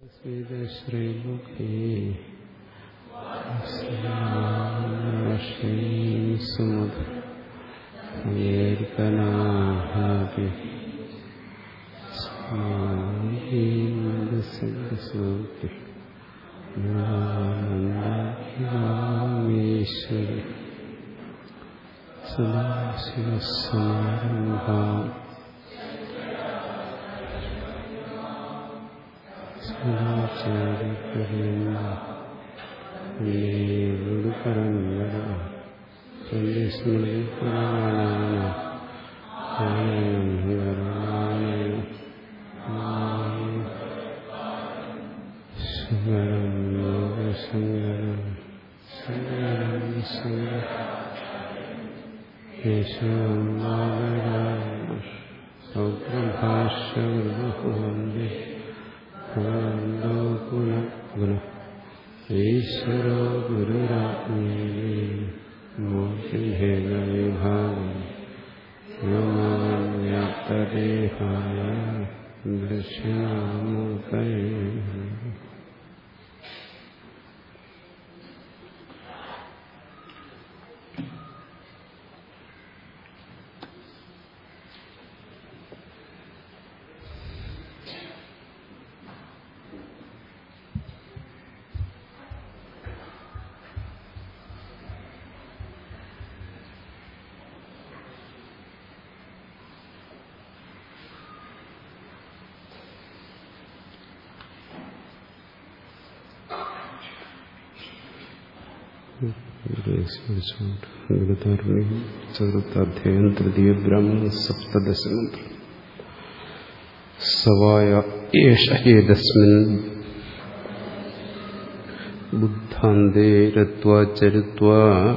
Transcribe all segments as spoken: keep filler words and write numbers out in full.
ശ്രീമുഖേ സുമധീർത്തനാഹി സ്വാമീശ്വരി സദാശിവസമാരംഭാ ഈശ്വരോ ഗുരുരാത്മേവാവ്യാപ്തദേഹായ ദക്ഷിണാമൂർത്തയേ. ചതുർത്ഥാധ്യായം തൃതീയ ബ്രാഹ്മണ സപ്തദശമന്ത്രം. സവായ ഏഷ ഏതസ്മിൻ ബുദ്ധാന്തേ രത്വാ ചരിത്വാ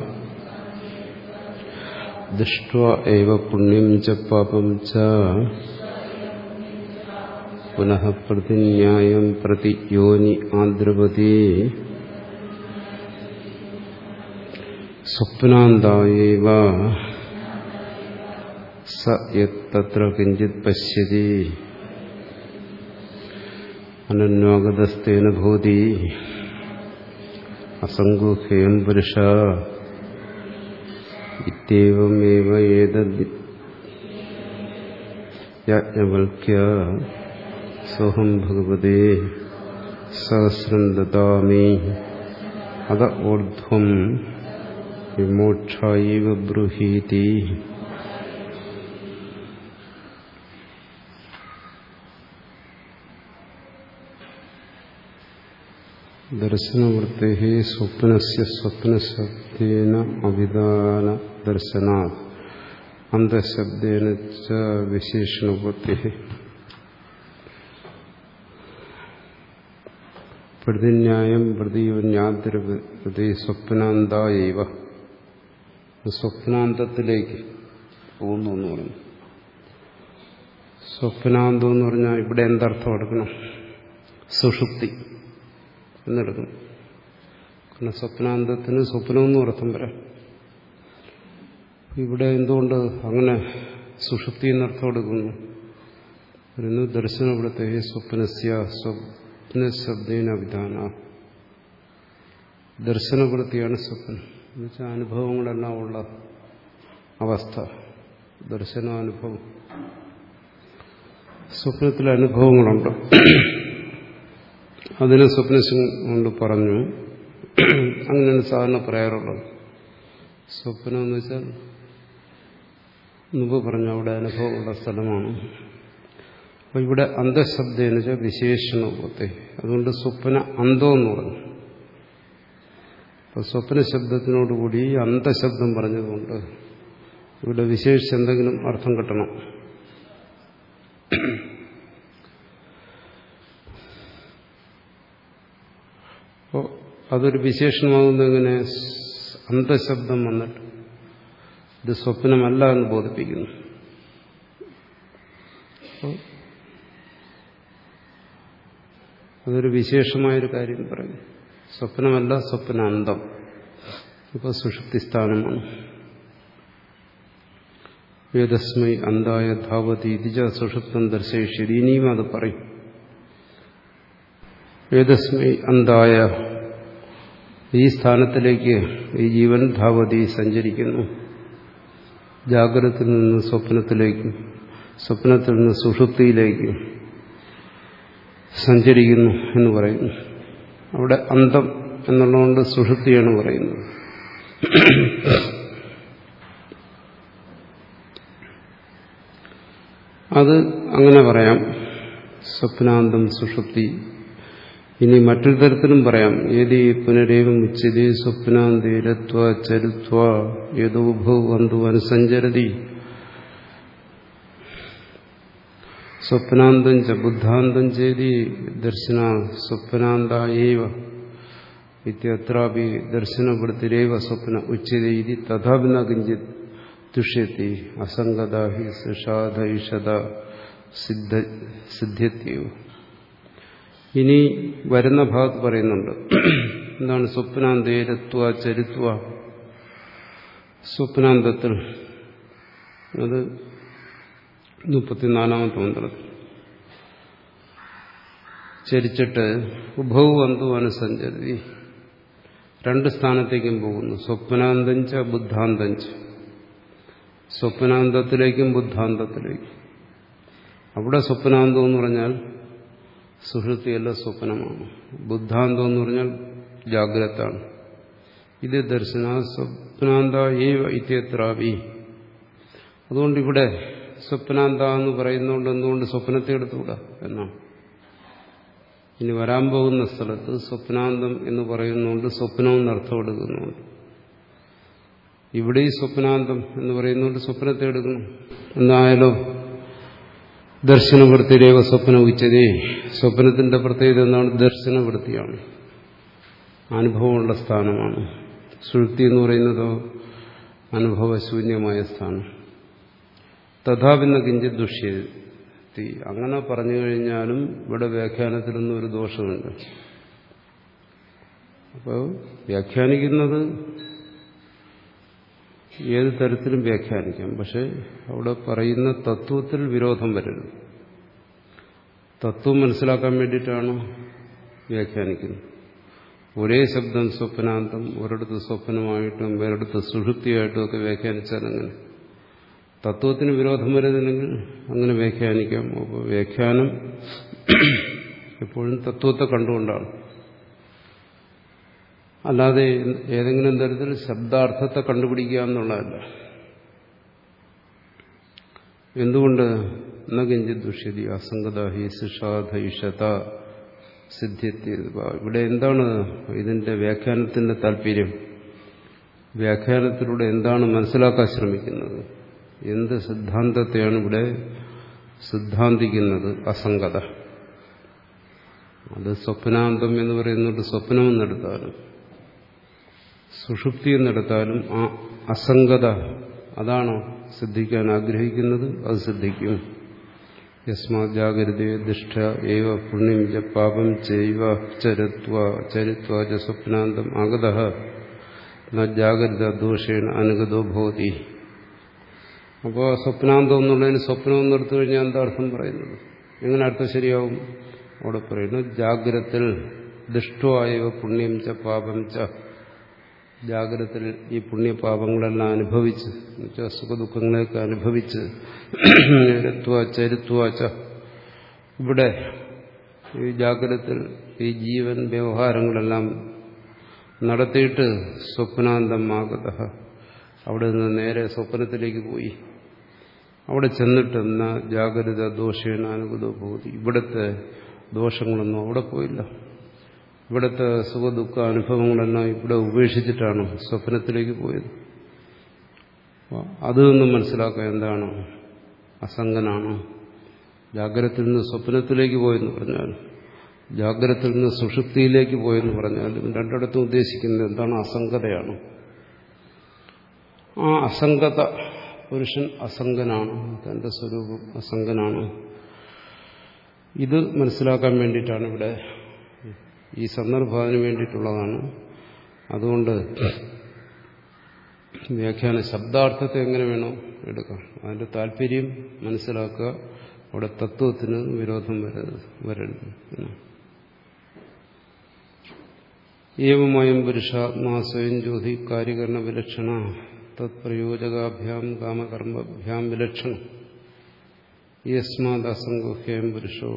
ദൃഷ്ട്വാ ഏവ പുണ്യം ച പാപം ച പുനഃ പ്രതിന്യായം പ്രതി യോനി ആദ്രവതി സ്വപ്നാന്തായേവ സ യത്തത്ര കിഞ്ചിത് പശ്യതി അനന്വാഗതസ്തേന ഭൂതി അസംഗൂഹ്യം പുരുഷ ഇത്യേവമേവ ഏതദ് യാജ്ഞവൽക്യ സോഹം ഭഗവതേ സഹസ്രം ദദാമി അത ഊർധ്വം വിമോക്ഷായൈവ ബ്രൂഹീതി. ദർശനവൃത്തേഃ സ്വപ്നസ്യ സ്വപ്നശബ്ദേന അവിധാന ദർശനാത് അന്തഃശബ്ദേന ച വിശേഷണോപത്തേഃ. പ്രതിന്യായം പ്രതിയോന്യാദ്രവതി സ്വപ്നാന്തായൈവ, സ്വപ്നാന്തത്തിലേക്ക് പോകുന്നു എന്ന് പറഞ്ഞു. സ്വപ്നാന്തം എന്ന് പറഞ്ഞാൽ ഇവിടെ എന്തർത്ഥം എടുക്കണം? സുഷുപ്തി എന്നെടുക്കണം. കാരണം സ്വപ്നാന്തത്തിന് സ്വപ്നമെന്നും അർത്ഥം വരാം. ഇവിടെ എന്തുകൊണ്ട് അങ്ങനെ സുഷുപ്തി എന്നർത്ഥം എടുക്കുന്നു? പറയുന്നു ദർശനവൃത്തേ സ്വപ്നസ്യ സ്വപ്നശബ്ദേന വിധാന. ദർശനവൃത്തിയാണ് സ്വപ്നം എന്നുവെച്ചാൽ അനുഭവങ്ങളെല്ലാം ഉള്ള അവസ്ഥ, ദർശനാനുഭവം. സ്വപ്നത്തിലെ അനുഭവങ്ങളുണ്ട്, അതിനെ സ്വപ്നം കൊണ്ട് പറഞ്ഞു. അങ്ങനെയാണ് സാധാരണ പറയാറുള്ളത്. സ്വപ്നം എന്ന് വെച്ചാൽ മുമ്പ് പറഞ്ഞു അവിടെ അനുഭവമുള്ള സ്ഥലമാണ്. അപ്പോൾ ഇവിടെ അന്തഃശബ്ദം എന്ന് വെച്ചാൽ വിശേഷണത്തെ, അതുകൊണ്ട് സ്വപ്ന അന്തം എന്ന് പറഞ്ഞു. അപ്പോൾ സ്വപ്ന ശബ്ദത്തിനോടുകൂടി അന്തശബ്ദം പറഞ്ഞതുകൊണ്ട് ഇവിടെ വിശേഷിച്ച് എന്തെങ്കിലും അർത്ഥം കിട്ടണം. അപ്പോൾ അതൊരു വിശേഷണമാകുന്ന എങ്ങനെ? അന്തശബ്ദം വന്നിട്ട് ഇത് സ്വപ്നമല്ല എന്ന് ബോധിപ്പിക്കുന്നു. അപ്പോൾ അതൊരു വിശേഷമായൊരു കാര്യം പറയും. സ്വപ്നമല്ല, സ്വപ്നാന്തം. ഇപ്പോൾ സുഷുപ്തി സ്ഥാനമാണ്. വേദസ്മൈ അന്തായ ധാവതി ഇതിജ സുഷുപ്തം ദർശയിഷ്യതി. ഇനിയും അത് പറയും. ഏതസ്മൈ അന്തായ ഈ സ്ഥാനത്തിലേക്ക് ഈ ജീവൻ ധാവതി സഞ്ചരിക്കുന്നു. ജാഗ്രതത്തിൽ നിന്ന് സ്വപ്നത്തിലേക്കും സ്വപ്നത്തിൽ നിന്ന് സുഷുപ്തിയിലേക്കും സഞ്ചരിക്കുന്നു എന്ന് പറയുന്നു. അവിടെ അന്തം എന്നുള്ളതുകൊണ്ട് സുഷുപ്തിയാണ് പറയുന്നത്. അത് അങ്ങനെ പറയാം, സ്വപ്നാന്തം സുഷുപ്തി. ഇനി മറ്റൊരു തരത്തിലും പറയാം, ഏതി പുനരേവം ഉച്യതേ സ്വപ്നാന്തേരത്വ ചരുത്വ യദോഭൗ വന്തു അനുസഞ്ചരതി സ്വപ്നാന്തം ച ബുദ്ധാന്തം ചേതി ദർശന സ്വപ്നാന്തായേവ ഇത്യത്രാപി ദർശനവൃത്തിരേവ സ്വപ്ന ഉച്യതേ ഇതി തഥാപി ന കിഞ്ചിത് തുഷ്യത്തി അസംഗത ഹി സുഷാദൈഷത സിദ്ധ സിദ്ധ്യത്യവ. ഇനി വരുന്ന ഭാഗത്ത് പറയുന്നുണ്ട് എന്താണ് സ്വപ്നാന്തേരത്വ ചരിത്വ. സ്വപ്നാന്തത്തിൽ അത് മുപ്പത്തിനാലാമത്തെ മന്ത്രത്തിൽ ചരിച്ചിട്ട് ഉഭൗ വന്തു അനുസഞ്ചരി രണ്ട് സ്ഥാനത്തേക്കും പോകുന്നു. സ്വപ്നാന്തഞ്ച ബുദ്ധാന്തഞ്ച, സ്വപ്നാന്തത്തിലേക്കും ബുദ്ധാന്തത്തിലേക്കും. അവിടെ സ്വപ്നാന്തം എന്ന് പറഞ്ഞാൽ സുഷുപ്തിയല്ല, സ്വപ്നമാണ്. ബുദ്ധാന്തം എന്ന് പറഞ്ഞാൽ ജാഗ്രതാണ്. ഇത് ദർശന സ്വപ്നാന്ത ഏവ ഇത്യത്രാപി. അതുകൊണ്ട് ഇവിടെ സ്വപ്നാന്ത എന്ന് പറയുന്നതുകൊണ്ട് എന്തുകൊണ്ട് സ്വപ്നത്തെ എടുത്തുകൂടാ എന്നാണ്. ഇനി വരാൻ പോകുന്ന സ്ഥലത്ത് സ്വപ്നാന്തം എന്ന് പറയുന്നതുകൊണ്ട് സ്വപ്നമെന്ന് അർത്ഥം എടുക്കുന്നുണ്ട്. ഇവിടെ ഈ സ്വപ്നാന്തം എന്ന് പറയുന്നതുകൊണ്ട് സ്വപ്നത്തെ എടുക്കണം എന്നായാലോ. ദർശനവൃത്തിരേവ സ്വപ്ന ഉച്ചതേ. സ്വപ്നത്തിന്റെ പ്രത്യേകത എന്താണ്? ദർശനവൃത്തിയാണ്, അനുഭവമുള്ള സ്ഥാനമാണ്. സുഷുപ്തി എന്ന് പറയുന്നതോ അനുഭവശൂന്യമായ സ്ഥാനം. തഥാപിന്ന കിഞ്ചിത് ദുഷ്യത്തി. അങ്ങനെ പറഞ്ഞു കഴിഞ്ഞാലും ഇവിടെ വ്യാഖ്യാനത്തിലൊന്നും ഒരു ദോഷമുണ്ട്. അപ്പോൾ വ്യാഖ്യാനിക്കുന്നത് ഏത് തരത്തിലും വ്യാഖ്യാനിക്കാം. പക്ഷെ അവിടെ പറയുന്ന തത്വത്തിൽ വിരോധം വരരുത്. തത്വം മനസ്സിലാക്കാൻ വേണ്ടിയിട്ടാണ് വ്യാഖ്യാനിക്കുന്നത്. ഒരേ ശബ്ദം സ്വപ്നാന്തം ഒരിടത്ത് സ്വപ്നമായിട്ടും വേറെടുത്ത് സുഷുപ്തിയായിട്ടും ഒക്കെ വ്യാഖ്യാനിച്ചാൽ അങ്ങനെ തത്വത്തിന് വിരോധം വരുന്നില്ലെങ്കിൽ അങ്ങനെ വ്യാഖ്യാനിക്കാം. അപ്പോൾ വ്യാഖ്യാനം എപ്പോഴും തത്വത്തെ കണ്ടുകൊണ്ടാണ്, അല്ലാതെ ഏതെങ്കിലും തരത്തിൽ ശബ്ദാർത്ഥത്തെ കണ്ടുപിടിക്കുക എന്നുള്ളതല്ല. എന്തുകൊണ്ട്? ന കിഞ്ചിത് ദുഷ്യതി അസംഗത ഹി സുഷാദൈഷത സിദ്ധ്യത്യവ. ഇവിടെ എന്താണ് ഇതിന്റെ വ്യാഖ്യാനത്തിന്റെ താല്പര്യം? വ്യാഖ്യാനത്തിലൂടെ എന്താണ് മനസ്സിലാക്കാൻ ശ്രമിക്കുന്നത്? എന്ത് സിദ്ധാന്തത്തെയാണ് ഇവിടെ സിദ്ധാന്തിക്കുന്നത്? അസംഗത. അത് സ്വപ്നാന്തം എന്ന് പറയുന്നത് സ്വപ്നമെന്നെടുത്താലും സുഷുപ്തി എന്നെടുത്താലും ആ അസംഗത അതാണ് സിദ്ധിക്കാൻ ആഗ്രഹിക്കുന്നത്. അത് സിദ്ധിക്കും. യസ്മാ ജാഗ്രതേ ദിഷ്ഠ ഏവ പുണ്യം ച പാപം ചൈവ ചരിത്വ ചരിത്വ ച സ്വപ്നാന്തം ആഗതഃ ന ജാഗ്രത ദോഷേണ അനുഗതോ ഭവതി. അപ്പോൾ സ്വപ്നാന്തം എന്നുള്ളതിന് സ്വപ്നം എന്നെടുത്തു കഴിഞ്ഞാൽ എന്താ അർത്ഥം പറയുന്നത്? എങ്ങനെ അർത്ഥം ശരിയാവും? അവിടെ പറയുന്നു ജാഗ്രത്തിൽ ദുഷ്ടവായവ പുണ്യം ച പാപം ച. ജാഗ്രതത്തിൽ ഈ പുണ്യപാപങ്ങളെല്ലാം അനുഭവിച്ച് എന്നുവെച്ചാൽ സുഖദുഃഖങ്ങളെയൊക്കെ അനുഭവിച്ച് രത്വ ചരിത്വ ച. ഇവിടെ ഈ ജാഗ്രതത്തിൽ ഈ ജീവൻ വ്യവഹാരങ്ങളെല്ലാം നടത്തിയിട്ട് സ്വപ്നാന്തം ആഗതഃ, അവിടെ നിന്ന് നേരെ സ്വപ്നത്തിലേക്ക് പോയി. അവിടെ ചെന്നിട്ട് എന്നാ ജാഗ്രത ദോഷേണ അനുഗതോ ഭവതി. ഇവിടുത്തെ ദോഷങ്ങളൊന്നും അവിടെ പോയില്ല. ഇവിടുത്തെ സുഖദുഃഖ അനുഭവങ്ങളെല്ലാം ഇവിടെ ഉപേക്ഷിച്ചിട്ടാണ് സ്വപ്നത്തിലേക്ക് പോയത്. അതൊന്നും മനസ്സിലാക്കാൻ എന്താണ്? അസംഗനാണ്. ജാഗ്രതത്തിൽ നിന്ന് സ്വപ്നത്തിലേക്ക് പോയെന്ന് പറഞ്ഞാൽ, ജാഗ്രതത്തിൽ നിന്ന് സുഷുപ്തിയിലേക്ക് പോയെന്ന് പറഞ്ഞാലും രണ്ടിടത്തും ഉദ്ദേശിക്കുന്നത് എന്താണ്? അസംഗതയാണ്. ആ അസംഗത, പുരുഷൻ അസംഗനാണ്, തന്റെ സ്വരൂപം അസംഗനാണ്. ഇത് മനസ്സിലാക്കാൻ വേണ്ടിയിട്ടാണ് ഇവിടെ, ഈ സന്ദർഭത്തിന് വേണ്ടിയിട്ടുള്ളതാണ്. അതുകൊണ്ട് വ്യാഖ്യാന ശബ്ദാർത്ഥത്തെ എങ്ങനെ വേണോ എടുക്കാം, അതിന്റെ താല്പര്യം മനസ്സിലാക്കുക. അവിടെ തത്വത്തിന് വിരോധം വരരുത് വരരുത് ഏവമയം പുരുഷാത്മാ സ്വയം ജ്യോതി കാര്യകരണ വിലക്ഷണ തത്പ്രയോജകാഭ്യാം കാമകർമ്മഭ്യാം വിലക്ഷണം യസ്മാത് അസംഗോഹ്യം പുരുഷോ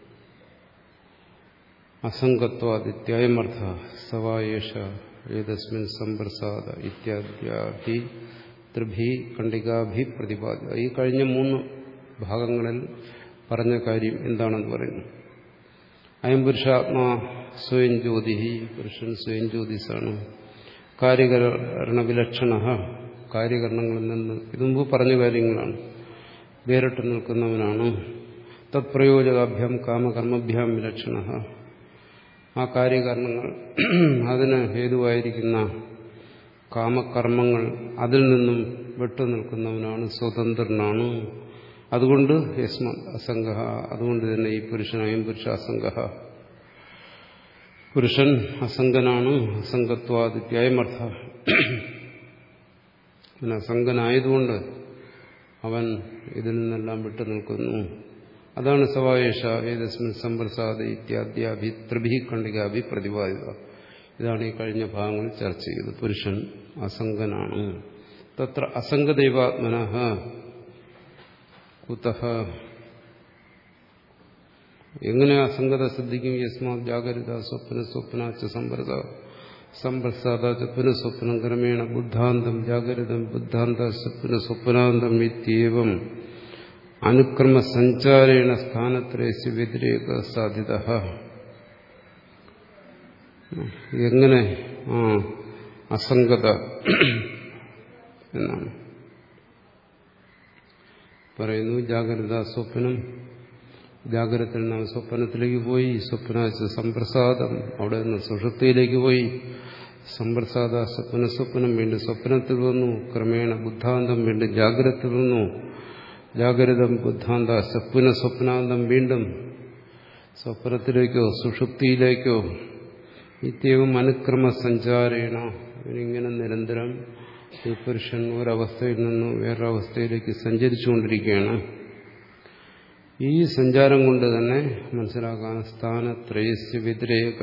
അസംഗത്വാദിത്യായമർത്ഥ സവായേഷ ഏതസ്മിൻ സമ്പ്രസാദ ഇത്യാദ്യാഭി ത്രിഭി ഖണ്ഡികാഭി പ്രതിപാദ്യ. ഈ കഴിഞ്ഞ മൂന്ന് ഭാഗങ്ങളിൽ പറഞ്ഞ കാര്യം എന്താണെന്ന് പറയുന്നു. അയം പുരുഷാത്മാ സ്വയം ജ്യോതി, പുരുഷൻ സ്വയം ജ്യോതിസാണ്. കാര്യകരണ വിലക്ഷണ, കാര്യകരണങ്ങളിൽ നിന്ന് ഇത് മുമ്പ് പറഞ്ഞ കാര്യങ്ങളാണ്, വേറിട്ട് നിൽക്കുന്നവനാണ്. തത്പ്രയോജകാഭ്യാം കാമകർമ്മഭ്യാം വിലക്ഷണ, ആ കാര്യകാരണങ്ങൾ അതിന് ഹേതുവായിരിക്കുന്ന കാമകർമ്മങ്ങൾ അതിൽ നിന്നും വിട്ടു നിൽക്കുന്നവനാണ്, സ്വതന്ത്രനാണ്. അതുകൊണ്ട് യസ്മാ അസംഗ, അതുകൊണ്ട് തന്നെ ഈ പുരുഷനായും പുരുഷ അസംഗ, പുരുഷൻ അസംഗനാണ്. അസംഗത്വാദിത്യായമർത്ഥ, അവൻ അസംഗനായതുകൊണ്ട് അവൻ ഇതിൽ നിന്നെല്ലാം വിട്ടു നിൽക്കുന്നു. അതാണ് സവായേഷ ഏതസ്മിൻ സമ്പ്രസാദ ഇത്യാദ്യാഭി ത്രിഭി ഖണ്ഡികാഭി പ്രതിപാദിത. ഇതാണ് ഈ കഴിഞ്ഞ ഭാഗങ്ങളിൽ ചർച്ച ചെയ്തത്. പുരുഷൻ അസംഗനാണ്. തത്ര അസംഗദൈവാത്മനഃ കുതഃ, എങ്ങനെ അസംഗത സിദ്ധിക്കും? യസ്മാത് ജാഗരിത സ്വപ്ന സ്വപ്നാച്ച സമ്പ്രസാദ സമ്പ്രസാദാച്ച പുനഃസ്വപ്നം ക്രമേണ ബുദ്ധാന്തം ജാഗരിതം ബുദ്ധാന്ത സ്വപ്ന സ്വപ്നാന്തം ഇത്യേവം അനുക്രമ സഞ്ചാരേണ സ്ഥാനത്രയസ്യ വ്യതിരേക സാധ്യത. എങ്ങനെ ആ അസംഗത എന്നാണ് പറയുന്നു. ജാഗ്രത സ്വപ്നം, ജാഗ്രതയിൽ നാം സ്വപ്നത്തിലേക്ക് പോയി, സ്വപ്നാച്ച സമ്പ്രസാദം അവിടെ നിന്ന് സുഷുപ്തിയിലേക്ക് പോയി, സമ്പ്രസാദ സ്വപ്ന സ്വപ്നം വീണ്ടും സ്വപ്നത്തിൽ വന്നു, ക്രമേണ ബുദ്ധാന്തം വീണ്ടും ജാഗ്രതത്തിൽ വന്നു, ജാഗ്രതം ബുദ്ധാന്ത സ്വപ്ന സ്വപ്നാന്തം വീണ്ടും സ്വപ്നത്തിലേക്കോ സുഷുപ്തിയിലേക്കോ ഇത്യവും അനുക്രമ സഞ്ചാരേണ, ഇങ്ങനെ നിരന്തരം ഈ പുരുഷൻ ഒരവസ്ഥയിൽ നിന്ന് വേറൊരവസ്ഥയിലേക്ക് സഞ്ചരിച്ചുകൊണ്ടിരിക്കുകയാണ്. ഈ സഞ്ചാരം കൊണ്ട് തന്നെ മനസ്സിലാക്കാൻ സ്ഥാനത്രയസ്യ വ്യതിരേക,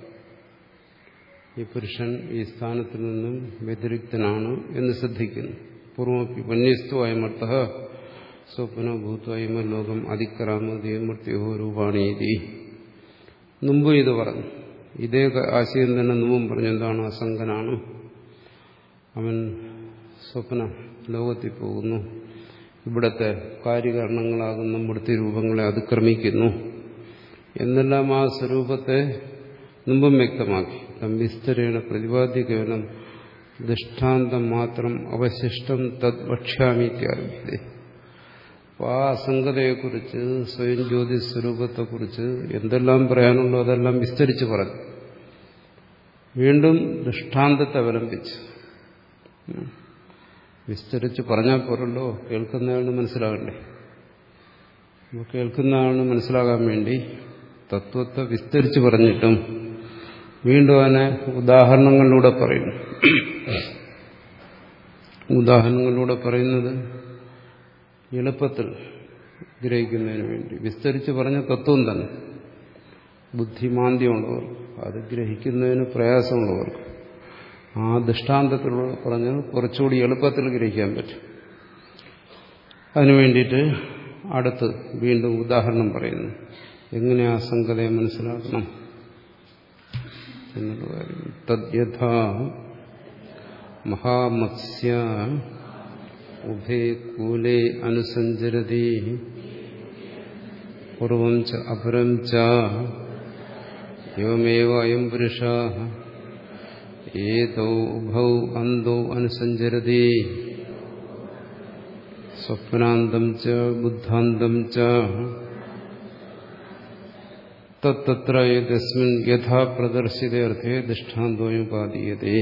ഈ പുരുഷൻ ഈ സ്ഥാനത്തിൽ നിന്നും വ്യതിരിക്തനാണ് എന്ന് ശ്രദ്ധിക്കുന്നു. പൂർവ്വമപി വന്യസ്തു അയമർത്ഥ സ്വപ്നോ ഭൂത്വയമ ലോകം അതിക്രാമതേ മൃത്യോ രൂപാണീതി. മുമ്പ് ഇത് പറഞ്ഞു, ഇതേ ആശയം തന്നെ മുമ്പും പറഞ്ഞു. എന്താണ്? അസംഗനാണ്, അവൻ സ്വപ്ന ലോകത്തിൽ പോകുന്നു, ഇവിടത്തെ കാര്യകാരണങ്ങളാകുന്ന മൂർത്തിരൂപങ്ങളെ അതിക്രമിക്കുന്നു എന്നെല്ലാം ആ സ്വരൂപത്തെ മുമ്പും വ്യക്തമാക്കി. വിസ്തരേണ പ്രതിപാദ്യ കേവലം ദൃഷ്ടാന്തം മാത്രം അവശിഷ്ടം തദ് വക്ഷ്യാമിത്യാരഭ്യത. അപ്പോൾ ആ അസംഗതയെക്കുറിച്ച്, സ്വയം ജ്യോതി സ്വരൂപത്തെക്കുറിച്ച് എന്തെല്ലാം പറയാനുണ്ടോ അതെല്ലാം വിസ്തരിച്ച് പറഞ്ഞു. വീണ്ടും ദൃഷ്ടാന്തത്തെ അവലംബിച്ച് വിസ്തരിച്ച് പറഞ്ഞാൽ പോരല്ലോ, കേൾക്കുന്നയാളിന് മനസ്സിലാകണ്ടേ. അപ്പോൾ കേൾക്കുന്ന ആളിന് മനസ്സിലാകാൻ വേണ്ടി തത്വത്തെ വിസ്തരിച്ച് പറഞ്ഞിട്ടും വീണ്ടും അതിനെ ഉദാഹരണങ്ങളിലൂടെ പറയുന്നു. ഉദാഹരണങ്ങളിലൂടെ പറയുന്നത് എളുപ്പത്തിൽ ഗ്രഹിക്കുന്നതിന് വേണ്ടി. വിസ്തരിച്ച് പറഞ്ഞ തത്വം തന്നെ ബുദ്ധിമാന്ദ്യമുള്ളവർക്ക്, അത് ഗ്രഹിക്കുന്നതിന് പ്രയാസമുള്ളവർക്ക് ആ ദൃഷ്ടാന്തത്തിലൂടെ പറഞ്ഞത് കുറച്ചുകൂടി എളുപ്പത്തിൽ ഗ്രഹിക്കാൻ പറ്റും. അതിനു വേണ്ടിയിട്ട് അടുത്ത് വീണ്ടും ഉദാഹരണം പറയുന്നു. എങ്ങനെ ആ സംഗതിയെ മനസ്സിലാക്കണം എന്നുള്ള കാര്യം. തദ്യഥാ മഹാമത്സ്യ ഉഭേ കൂലേ അനുസഞ്ചരതി പൂർവം ച അപരം ച എവമേവ അയം പുരുഷഃ ഏതൗ ഉഭൗ അന്തൗ അനുസഞ്ചരതി സ്വപ്നാന്തം ച ബുദ്ധാന്തം ച തത്ര ഏതസ്മിൻ യഥാ പ്രദർശിതേ അർത്ഥേ ദൃഷ്ടാന്തോയുപാദീയതേ.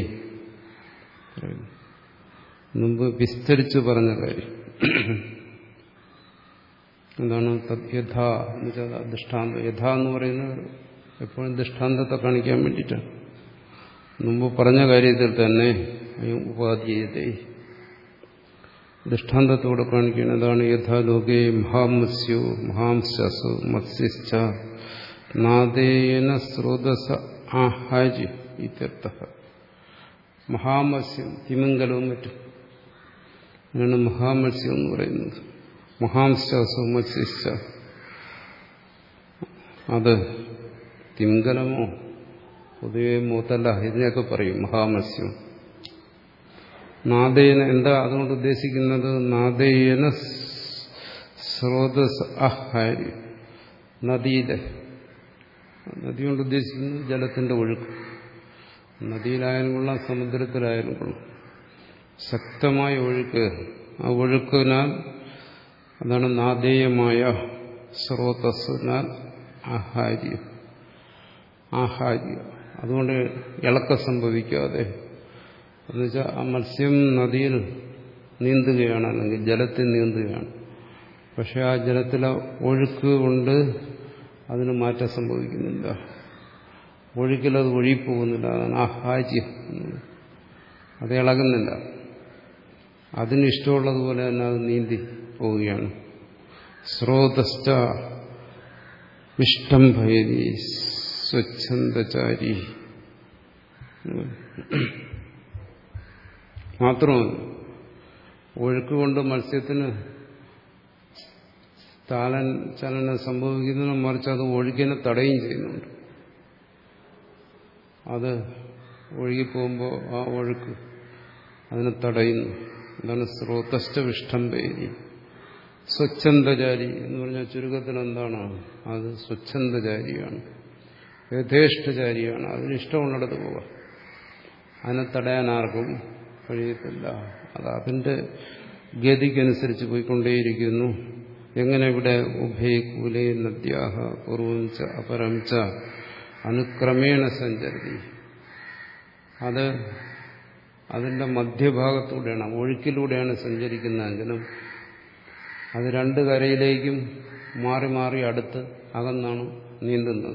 മുമ്പ് വിസ്തരിച്ചു പറഞ്ഞ കാര്യം എന്താണ്? യഥ ദൃഷ്ടാന്തം. യഥ എന്ന് പറയുന്നത് എപ്പോഴും ദൃഷ്ടാന്തത്തെ കാണിക്കാൻ വേണ്ടിയിട്ടാണ്. മുമ്പ് പറഞ്ഞ കാര്യത്തിൽ തന്നെ ഉപാധീയതേ, ദൃഷ്ടാന്തത്തോടെ കാണിക്കുന്നതാണ്. യഥാലോകേ മഹാമത്സ്യോ മഹാംസു മത്സ്യശ്ച നാദേന സ്രോതസ ആഹാജ് ഇത്യർത്ഥഃ. മഹാമത്സ്യം തിമിംഗലവും മറ്റും അങ്ങനെയാണ് മഹാമത്സ്യം എന്ന് പറയുന്നത്. മഹാംശോ മത്സ്യശ്ച, അത് തിമിംഗലമോ പൊതുവെ മൂത്തല്ല ഇതിനെയൊക്കെ പറയും മഹാമത്സ്യം. നാദേന എന്താ അതുകൊണ്ട് ഉദ്ദേശിക്കുന്നത്? നാദേന സ്രോതസ് അഹാരി, നദിയിലെ, നദി കൊണ്ട് ഉദ്ദേശിക്കുന്നത് ജലത്തിന്റെ ഒഴുക്ക്. നദിയിലായാലും കൊള്ളാം, സമുദ്രത്തിലായാലും കൊള്ളാം, ശക്തമായ ഒഴുക്ക്. ആ ഒഴുക്കിനാൽ അതാണ് നാദേയമായ സ്രോതസ്സിനാൽ ആഹാര്യ, ആഹാര്യ അതുകൊണ്ട് ഇളക്കം സംഭവിക്കാതെ, എന്നുവെച്ചാൽ ആ മത്സ്യം നദിയിൽ നീന്തുകയാണ്, അല്ലെങ്കിൽ ജലത്തിൽ നീന്തുകയാണ്. പക്ഷെ ആ ജലത്തിലെ ഒഴുക്ക് കൊണ്ട് അതിന് മാറ്റം സംഭവിക്കുന്നില്ല, ഒഴുക്കിലത് ഒഴുകിപ്പോകുന്നില്ല. അതാണ് ആഹാര്യം, അത് ഇളകുന്നില്ല. അതിനിഷ്ടമുള്ളതുപോലെ തന്നെ അത് നീന്തി പോവുകയാണ്. സ്രോതസ്ഥ ഇഷ്ടം ഭയതി സ്വച്ഛന്ദചാരി. മാത്രമല്ല ഒഴുക്ക് കൊണ്ട് മത്സ്യത്തിന് താലൻ ചലനം സംഭവിക്കുന്നതിനും മറിച്ച് അത് ഒഴുക്കിനെ തടയുകയും ചെയ്യുന്നുണ്ട്. അത് ഒഴുകിപ്പോകുമ്പോൾ ആ ഒഴുക്ക് അതിനെ തടയുന്നു. എന്താണ് സ്രോതസ്ഥ വിഷ്ടം പേരി. സ്വച്ഛന്ദചാരി എന്ന് പറഞ്ഞാൽ ചുരുക്കത്തിൽ എന്താണ്? അത് സ്വച്ഛന്ദചാരിയാണ്, യഥേഷ്ടചാരിയാണ്. അതിനിഷ്ടമുള്ളിടത്ത് പോകാം, അതിനെ തടയാൻ ആർക്കും കഴിയത്തില്ല. അത് അതിന്റെ ഗതിക്കനുസരിച്ച് പോയിക്കൊണ്ടേയിരിക്കുന്നു. എങ്ങനെ ഇവിടെ ഉഭയ കൂലേ നദ്യാഹ പൂർവം ച അപരം ച അനുക്രമേണ സഞ്ചരി. അത് അതിന്റെ മധ്യഭാഗത്തൂടെയാണ്, ഒഴുക്കിലൂടെയാണ് സഞ്ചരിക്കുന്നതെങ്കിലും അത് രണ്ട് കരയിലേക്കും മാറി മാറി അടുത്ത് അകന്നാണ് നീന്തുന്നത്.